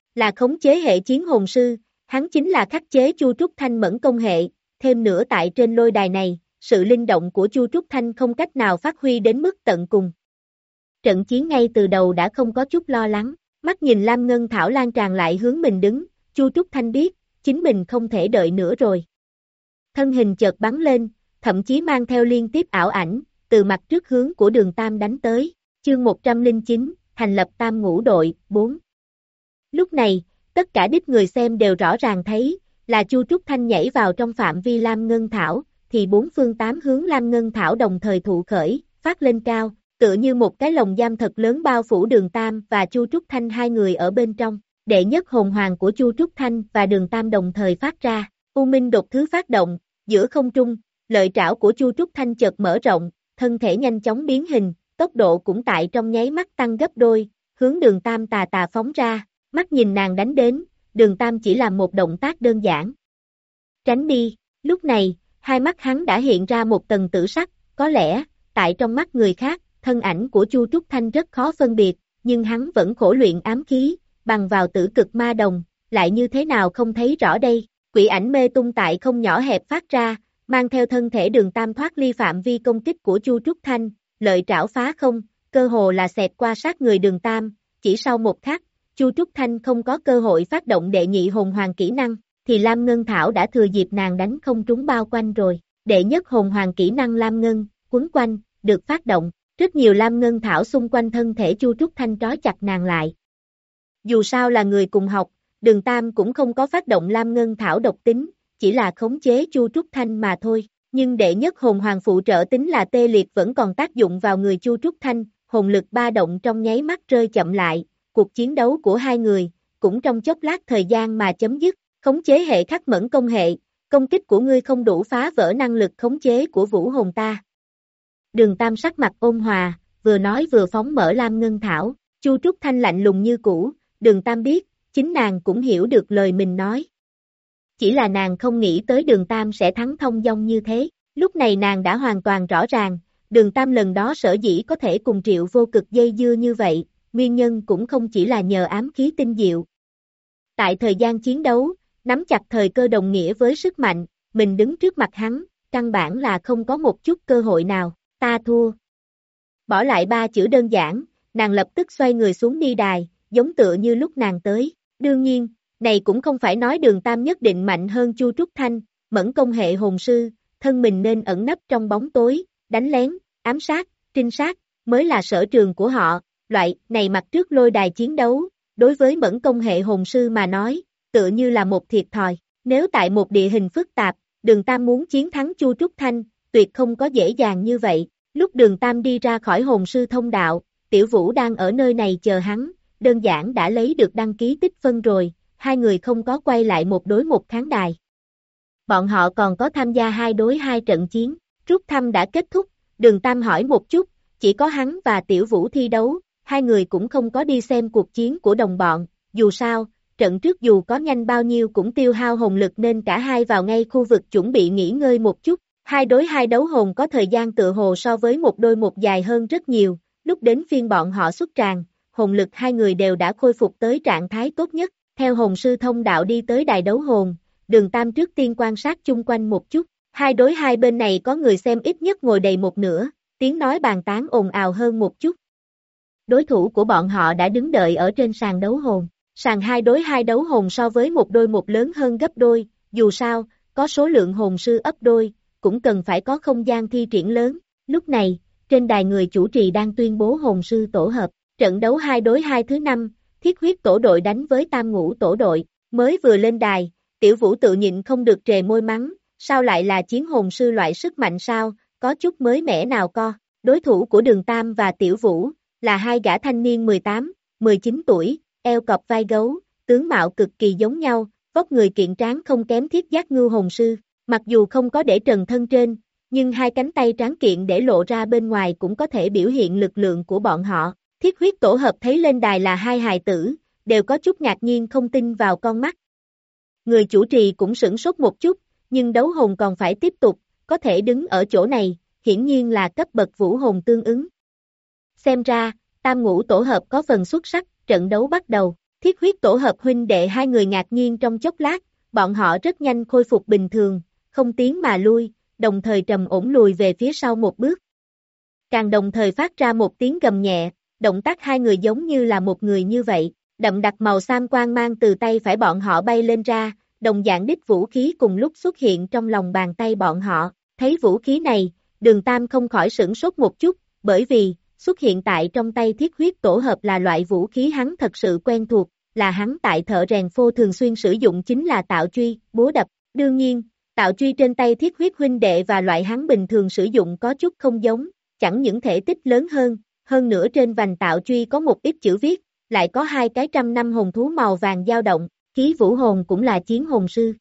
là khống chế hệ chiến hồn sư, hắn chính là khắc chế Chu Trúc Thanh mẫn công hệ, thêm nữa tại trên lôi đài này, sự linh động của Chu Trúc Thanh không cách nào phát huy đến mức tận cùng. Trận chiến ngay từ đầu đã không có chút lo lắng, mắt nhìn Lam Ngân Thảo lan tràn lại hướng mình đứng, Chu Trúc Thanh biết, chính mình không thể đợi nữa rồi. Thân hình chợt bắn lên, thậm chí mang theo liên tiếp ảo ảnh, từ mặt trước hướng của Đường Tam đánh tới, chương một trăm lẻ chín, thành lập Tam Ngũ đội, bốn. Lúc này, tất cả đích người xem đều rõ ràng thấy, là Chu Trúc Thanh nhảy vào trong phạm vi Lam Ngân Thảo, thì bốn phương tám hướng Lam Ngân Thảo đồng thời thụ khởi, phát lên cao, tựa như một cái lồng giam thật lớn bao phủ Đường Tam và Chu Trúc Thanh hai người ở bên trong. Đệ nhất hồn hoàng của Chu Trúc Thanh và Đường Tam đồng thời phát ra, U Minh đột thứ phát động, giữa không trung, lợi trảo của Chu Trúc Thanh chợt mở rộng, thân thể nhanh chóng biến hình, tốc độ cũng tại trong nháy mắt tăng gấp đôi, hướng Đường Tam tà tà phóng ra, mắt nhìn nàng đánh đến, Đường Tam chỉ làm một động tác đơn giản. Tránh đi, lúc này, hai mắt hắn đã hiện ra một tầng tử sắc, có lẽ, tại trong mắt người khác, thân ảnh của Chu Trúc Thanh rất khó phân biệt, nhưng hắn vẫn khổ luyện ám khí, bằng vào tử cực ma đồng, lại như thế nào không thấy rõ đây, quỷ ảnh mê tung tại không nhỏ hẹp phát ra, mang theo thân thể Đường Tam thoát ly phạm vi công kích của Chu Trúc Thanh, lợi trảo phá không, cơ hồ là xẹt qua sát người Đường Tam, chỉ sau một khắc, Chu Trúc Thanh không có cơ hội phát động đệ nhị hồn hoàng kỹ năng, thì Lam Ngân Thảo đã thừa dịp nàng đánh không trúng bao quanh rồi, đệ nhất hồn hoàng kỹ năng Lam Ngân, quấn quanh, được phát động, rất nhiều Lam Ngân Thảo xung quanh thân thể Chu Trúc Thanh trói chặt nàng lại. Dù sao là người cùng học, Đường Tam cũng không có phát động Lam Ngân Thảo độc tính, chỉ là khống chế Chu Trúc Thanh mà thôi, nhưng đệ nhất hồn hoàng phụ trợ tính là tê liệt vẫn còn tác dụng vào người Chu Trúc Thanh, hồn lực ba động trong nháy mắt rơi chậm lại, cuộc chiến đấu của hai người, cũng trong chốc lát thời gian mà chấm dứt, khống chế hệ khắc mẫn công hệ, công kích của ngươi không đủ phá vỡ năng lực khống chế của vũ hồn ta. Đường Tam sắc mặt ôn hòa, vừa nói vừa phóng mở Lam Ngân Thảo, Chu Trúc Thanh lạnh lùng như cũ, Đường Tam biết, chính nàng cũng hiểu được lời mình nói. Chỉ là nàng không nghĩ tới Đường Tam sẽ thắng thông dong như thế, lúc này nàng đã hoàn toàn rõ ràng, Đường Tam lần đó sở dĩ có thể cùng Triệu Vô Cực dây dưa như vậy, nguyên nhân cũng không chỉ là nhờ ám khí tinh diệu. Tại thời gian chiến đấu, nắm chặt thời cơ đồng nghĩa với sức mạnh, mình đứng trước mặt hắn, căn bản là không có một chút cơ hội nào, ta thua. Bỏ lại ba chữ đơn giản, nàng lập tức xoay người xuống đi đài, giống tựa như lúc nàng tới. Đương nhiên, này cũng không phải nói Đường Tam nhất định mạnh hơn Chu Trúc Thanh, mẫn công hệ hồn sư, thân mình nên ẩn nấp trong bóng tối, đánh lén, ám sát, trinh sát, mới là sở trường của họ, loại này mặt trước lôi đài chiến đấu, đối với mẫn công hệ hồn sư mà nói, tựa như là một thiệt thòi, nếu tại một địa hình phức tạp, Đường Tam muốn chiến thắng Chu Trúc Thanh, tuyệt không có dễ dàng như vậy, lúc Đường Tam đi ra khỏi hồn sư thông đạo, Tiểu Vũ đang ở nơi này chờ hắn, đơn giản đã lấy được đăng ký tích phân rồi, hai người không có quay lại một đối một khán đài. Bọn họ còn có tham gia hai đối hai trận chiến, rút thăm đã kết thúc, Đường Tam hỏi một chút, chỉ có hắn và Tiểu Vũ thi đấu, hai người cũng không có đi xem cuộc chiến của đồng bọn, dù sao, trận trước dù có nhanh bao nhiêu cũng tiêu hao hồn lực nên cả hai vào ngay khu vực chuẩn bị nghỉ ngơi một chút, hai đối hai đấu hồn có thời gian tựa hồ so với một đôi một dài hơn rất nhiều, lúc đến phiên bọn họ xuất tràng, hồn lực hai người đều đã khôi phục tới trạng thái tốt nhất, theo hồn sư thông đạo đi tới đài đấu hồn, Đường Tam trước tiên quan sát chung quanh một chút, hai đối hai bên này có người xem ít nhất ngồi đầy một nửa, tiếng nói bàn tán ồn ào hơn một chút. Đối thủ của bọn họ đã đứng đợi ở trên sàn đấu hồn, sàn hai đối hai đấu hồn so với một đôi một lớn hơn gấp đôi, dù sao, có số lượng hồn sư ấp đôi, cũng cần phải có không gian thi triển lớn, lúc này, trên đài người chủ trì đang tuyên bố hồn sư tổ hợp, trận đấu hai đối hai thứ năm, thiết huyết tổ đội đánh với tam ngũ tổ đội, mới vừa lên đài, Tiểu Vũ tự nhịn không được trề môi mắng, sao lại là chiến hồn sư loại sức mạnh sao, có chút mới mẻ nào co, đối thủ của Đường Tam và Tiểu Vũ, là hai gã thanh niên mười tám, mười chín tuổi, eo cọp vai gấu, tướng mạo cực kỳ giống nhau, vóc người kiện tráng không kém thiết giác ngưu hồn sư, mặc dù không có để trần thân trên, nhưng hai cánh tay tráng kiện để lộ ra bên ngoài cũng có thể biểu hiện lực lượng của bọn họ. Thiết huyết tổ hợp thấy lên đài là hai hài tử, đều có chút ngạc nhiên không tin vào con mắt. Người chủ trì cũng sửng sốt một chút, nhưng đấu hồn còn phải tiếp tục, có thể đứng ở chỗ này, hiển nhiên là cấp bậc vũ hồn tương ứng. Xem ra, tam ngũ tổ hợp có phần xuất sắc, trận đấu bắt đầu, Thiết huyết tổ hợp huynh đệ hai người ngạc nhiên trong chốc lát, bọn họ rất nhanh khôi phục bình thường, không tiến mà lui, đồng thời trầm ổn lùi về phía sau một bước. Càng đồng thời phát ra một tiếng gầm nhẹ, động tác hai người giống như là một người như vậy, đậm đặc màu xám quang mang từ tay phải bọn họ bay lên ra, đồng dạng đích vũ khí cùng lúc xuất hiện trong lòng bàn tay bọn họ, thấy vũ khí này, Đường Tam không khỏi sửng sốt một chút, bởi vì, xuất hiện tại trong tay thiết huyết tổ hợp là loại vũ khí hắn thật sự quen thuộc, là hắn tại thợ rèn phô thường xuyên sử dụng chính là tạo truy, búa đập, đương nhiên, tạo truy trên tay thiết huyết huynh đệ và loại hắn bình thường sử dụng có chút không giống, chẳng những thể tích lớn hơn, hơn nữa trên vành tạo truy có một ít chữ viết, lại có hai cái trăm năm hồn thú màu vàng dao động, khí vũ hồn cũng là chiến hồn sư.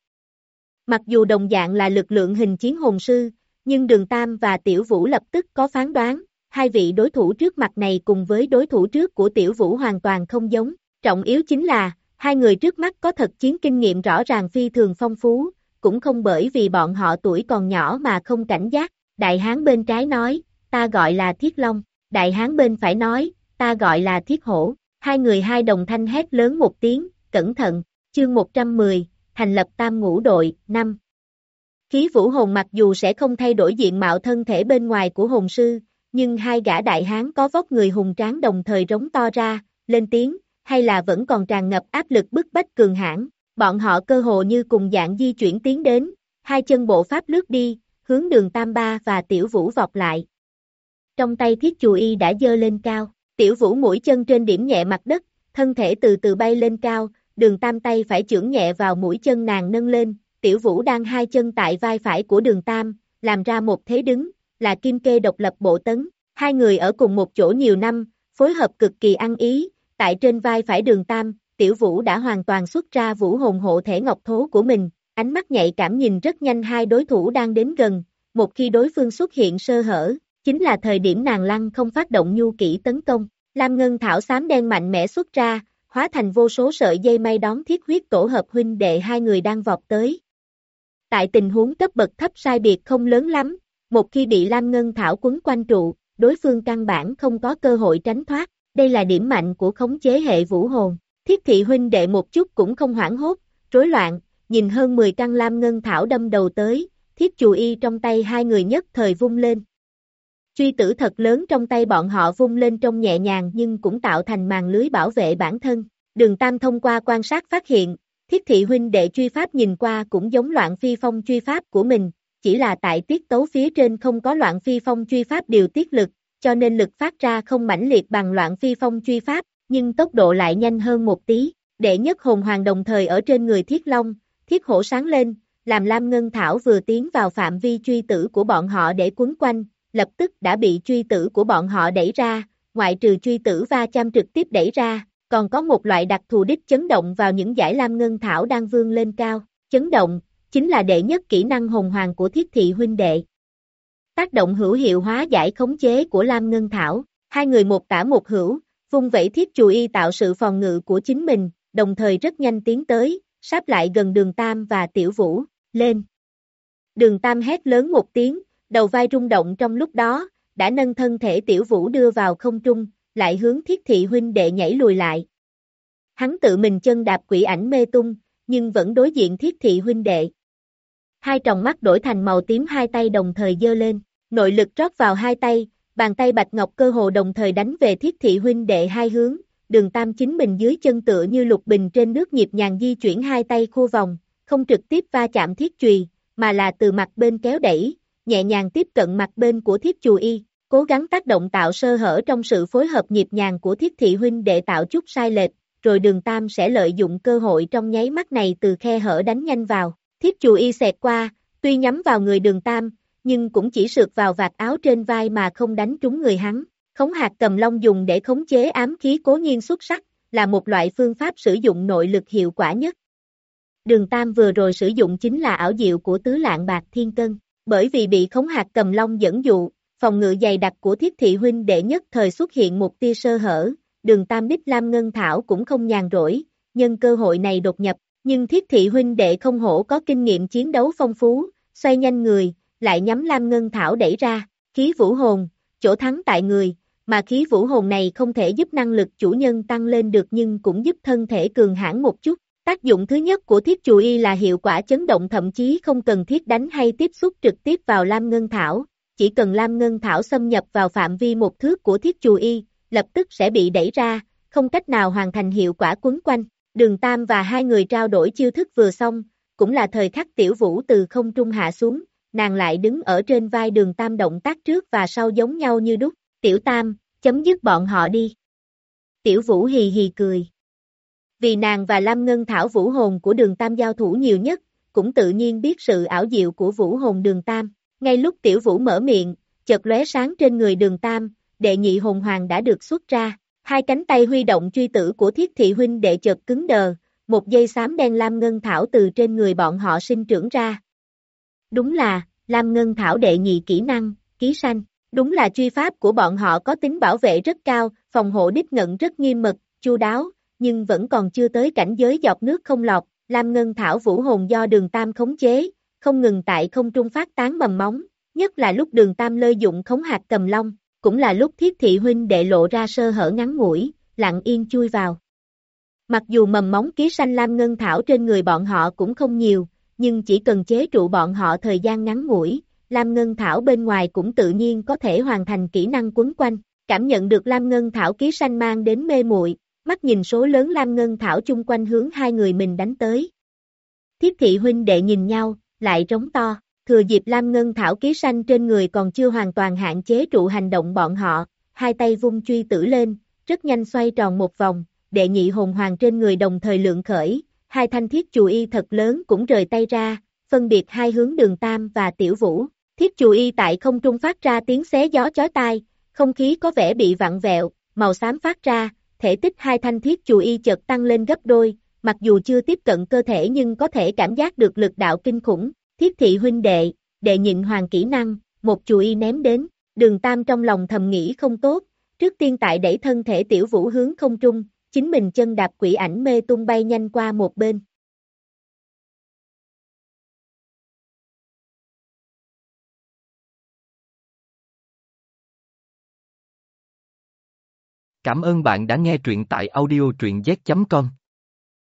Mặc dù đồng dạng là lực lượng hình chiến hồn sư, nhưng Đường Tam và Tiểu Vũ lập tức có phán đoán, hai vị đối thủ trước mặt này cùng với đối thủ trước của Tiểu Vũ hoàn toàn không giống, trọng yếu chính là, hai người trước mắt có thật chiến kinh nghiệm rõ ràng phi thường phong phú, cũng không bởi vì bọn họ tuổi còn nhỏ mà không cảnh giác, đại hán bên trái nói, ta gọi là Thiết Long, đại hán bên phải nói, ta gọi là Thiết Hổ, hai người hai đồng thanh hét lớn một tiếng, cẩn thận, chương một trăm mười, thành lập tam ngũ đội, năm. Khí vũ hồn mặc dù sẽ không thay đổi diện mạo thân thể bên ngoài của hồn sư, nhưng hai gã đại hán có vóc người hùng tráng đồng thời rống to ra, lên tiếng, hay là vẫn còn tràn ngập áp lực bức bách cường hãn, bọn họ cơ hồ như cùng dạng di chuyển tiến đến, hai chân bộ pháp lướt đi, hướng Đường Tam Ba và Tiểu Vũ vọt lại. Trong tay thiết chù y đã giơ lên cao, Tiểu Vũ mũi chân trên điểm nhẹ mặt đất, thân thể từ từ bay lên cao, Đường Tam tay phải chưởng nhẹ vào mũi chân nàng nâng lên, Tiểu Vũ đang hai chân tại vai phải của Đường Tam, làm ra một thế đứng, là kim kê độc lập bộ tấn, hai người ở cùng một chỗ nhiều năm, phối hợp cực kỳ ăn ý, tại trên vai phải Đường Tam, Tiểu Vũ đã hoàn toàn xuất ra vũ hồn hộ thể ngọc thố của mình, ánh mắt nhạy cảm nhìn rất nhanh hai đối thủ đang đến gần, một khi đối phương xuất hiện sơ hở, chính là thời điểm nàng lăng không phát động nhu kỹ tấn công, Lam Ngân Thảo xám đen mạnh mẽ xuất ra, hóa thành vô số sợi dây may đón thiết huyết tổ hợp huynh đệ hai người đang vọt tới. Tại tình huống cấp bậc thấp sai biệt không lớn lắm, một khi bị Lam Ngân Thảo quấn quanh trụ, đối phương căn bản không có cơ hội tránh thoát, đây là điểm mạnh của khống chế hệ vũ hồn. Thiết thị huynh đệ một chút cũng không hoảng hốt, rối loạn, nhìn hơn mười căn Lam Ngân Thảo đâm đầu tới, thiết chù y trong tay hai người nhất thời vung lên. Truy tử thật lớn trong tay bọn họ vung lên trông nhẹ nhàng nhưng cũng tạo thành màn lưới bảo vệ bản thân. Đường Tam thông qua quan sát phát hiện, thiết thị huynh đệ truy pháp nhìn qua cũng giống loạn phi phong truy pháp của mình, chỉ là tại tiết tấu phía trên không có loạn phi phong truy pháp điều tiết lực, cho nên lực phát ra không mãnh liệt bằng loạn phi phong truy pháp, nhưng tốc độ lại nhanh hơn một tí. Đệ nhất hồn hoàng đồng thời ở trên người Thiết Long, Thiết Hổ sáng lên, làm Lam Ngân Thảo vừa tiến vào phạm vi truy tử của bọn họ để quấn quanh, lập tức đã bị truy tử của bọn họ đẩy ra, ngoại trừ truy tử va chạm trực tiếp đẩy ra, còn có một loại đặc thù đích chấn động vào những dải Lam Ngân Thảo đang vươn lên cao, chấn động, chính là đệ nhất kỹ năng hồn hoàng của thiết thị huynh đệ. Tác động hữu hiệu hóa giải khống chế của Lam Ngân Thảo, hai người một tả một hữu, vung vẩy thiết chù y tạo sự phòng ngự của chính mình, đồng thời rất nhanh tiến tới, sáp lại gần Đường Tam và Tiểu Vũ, lên. Đường Tam hét lớn một tiếng, đầu vai rung động trong lúc đó, đã nâng thân thể Tiểu Vũ đưa vào không trung, lại hướng thiết thị huynh đệ nhảy lùi lại. Hắn tự mình chân đạp quỷ ảnh mê tung, nhưng vẫn đối diện thiết thị huynh đệ. Hai tròng mắt đổi thành màu tím, hai tay đồng thời giơ lên, nội lực rót vào hai tay, bàn tay bạch ngọc cơ hồ đồng thời đánh về thiết thị huynh đệ hai hướng, Đường Tam chính mình dưới chân tựa như lục bình trên nước nhịp nhàng di chuyển hai tay khu vòng, không trực tiếp va chạm thiết chùy, mà là từ mặt bên kéo đẩy, nhẹ nhàng tiếp cận mặt bên của thiết chù y, cố gắng tác động tạo sơ hở trong sự phối hợp nhịp nhàng của thiết thị huynh đệ tạo chút sai lệch, rồi Đường Tam sẽ lợi dụng cơ hội trong nháy mắt này từ khe hở đánh nhanh vào, thiết chù y xẹt qua, tuy nhắm vào người Đường Tam, nhưng cũng chỉ sượt vào vạt áo trên vai mà không đánh trúng người hắn. Khống hạt cầm long dùng để khống chế ám khí cố nhiên xuất sắc, là một loại phương pháp sử dụng nội lực hiệu quả nhất. Đường Tam vừa rồi sử dụng chính là ảo diệu của tứ lạng bạc thiên cân, bởi vì bị khống hạt cầm long dẫn dụ, phòng ngự dày đặc của thiết thị huynh đệ nhất thời xuất hiện một tia sơ hở, Đường Tam đích Lam Ngân Thảo cũng không nhàn rỗi, nhân cơ hội này đột nhập, nhưng thiết thị huynh đệ không hổ có kinh nghiệm chiến đấu phong phú, xoay nhanh người, lại nhắm Lam Ngân Thảo đẩy ra, khí vũ hồn, chỗ thắng tại người, mà khí vũ hồn này không thể giúp năng lực chủ nhân tăng lên được nhưng cũng giúp thân thể cường hãn một chút. Tác dụng thứ nhất của thiết chù y là hiệu quả chấn động thậm chí không cần thiết đánh hay tiếp xúc trực tiếp vào Lam Ngân Thảo, chỉ cần Lam Ngân Thảo xâm nhập vào phạm vi một thước của thiết chù y, lập tức sẽ bị đẩy ra, không cách nào hoàn thành hiệu quả quấn quanh. Đường Tam và hai người trao đổi chiêu thức vừa xong, cũng là thời khắc Tiểu Vũ từ không trung hạ xuống, nàng lại đứng ở trên vai Đường Tam, động tác trước và sau giống nhau như đúc. Tiểu Tam, chấm dứt bọn họ đi. Tiểu Vũ hì hì cười. Vì nàng và Lam Ngân Thảo vũ hồn của Đường Tam giao thủ nhiều nhất, cũng tự nhiên biết sự ảo diệu của vũ hồn Đường Tam. Ngay lúc Tiểu Vũ mở miệng, chợt lóe sáng trên người Đường Tam, đệ nhị hồn hoàng đã được xuất ra. Hai cánh tay huy động truy tử của Thiết Thị huynh đệ chợt cứng đờ, một dây xám đen Lam Ngân Thảo từ trên người bọn họ sinh trưởng ra. Đúng là, Lam Ngân Thảo đệ nhị kỹ năng, ký sanh. Đúng là truy pháp của bọn họ có tính bảo vệ rất cao, phòng hộ đích ngận rất nghiêm mật, chu đáo, nhưng vẫn còn chưa tới cảnh giới dọc nước không lọt. Lam Ngân Thảo vũ hồn do Đường Tam khống chế, không ngừng tại không trung phát tán mầm móng, nhất là lúc Đường Tam lợi dụng khống hạt cầm long, cũng là lúc Thiết Thị huynh đệ lộ ra sơ hở ngắn ngủi, lặng yên chui vào. Mặc dù mầm móng ký sanh Lam Ngân Thảo trên người bọn họ cũng không nhiều, nhưng chỉ cần chế trụ bọn họ thời gian ngắn ngủi, Lam Ngân Thảo bên ngoài cũng tự nhiên có thể hoàn thành kỹ năng quấn quanh. Cảm nhận được Lam Ngân Thảo ký sanh mang đến mê muội, mắt nhìn số lớn Lam Ngân Thảo chung quanh hướng hai người mình đánh tới. Thiết Thị huynh đệ nhìn nhau, lại trống to, thừa dịp Lam Ngân Thảo ký sanh trên người còn chưa hoàn toàn hạn chế trụ hành động bọn họ, hai tay vung truy tử lên, rất nhanh xoay tròn một vòng, đệ nhị hồn hoàng trên người đồng thời lượng khởi, hai thanh thiết chù y thật lớn cũng rời tay ra, phân biệt hai hướng Đường Tam và Tiểu Vũ. Thiết chù y tại không trung phát ra tiếng xé gió chói tai, không khí có vẻ bị vặn vẹo, màu xám phát ra, thể tích hai thanh thiết chù y chợt tăng lên gấp đôi, mặc dù chưa tiếp cận cơ thể nhưng có thể cảm giác được lực đạo kinh khủng. Thiết Thị huynh đệ, đệ nhịn hoàng kỹ năng, một chù y ném đến, Đường Tam trong lòng thầm nghĩ không tốt, trước tiên tại đẩy thân thể Tiểu Vũ hướng không trung, chính mình chân đạp quỷ ảnh mê tung bay nhanh qua một bên. Cảm ơn bạn đã nghe truyện tại audio truyện z chấm com.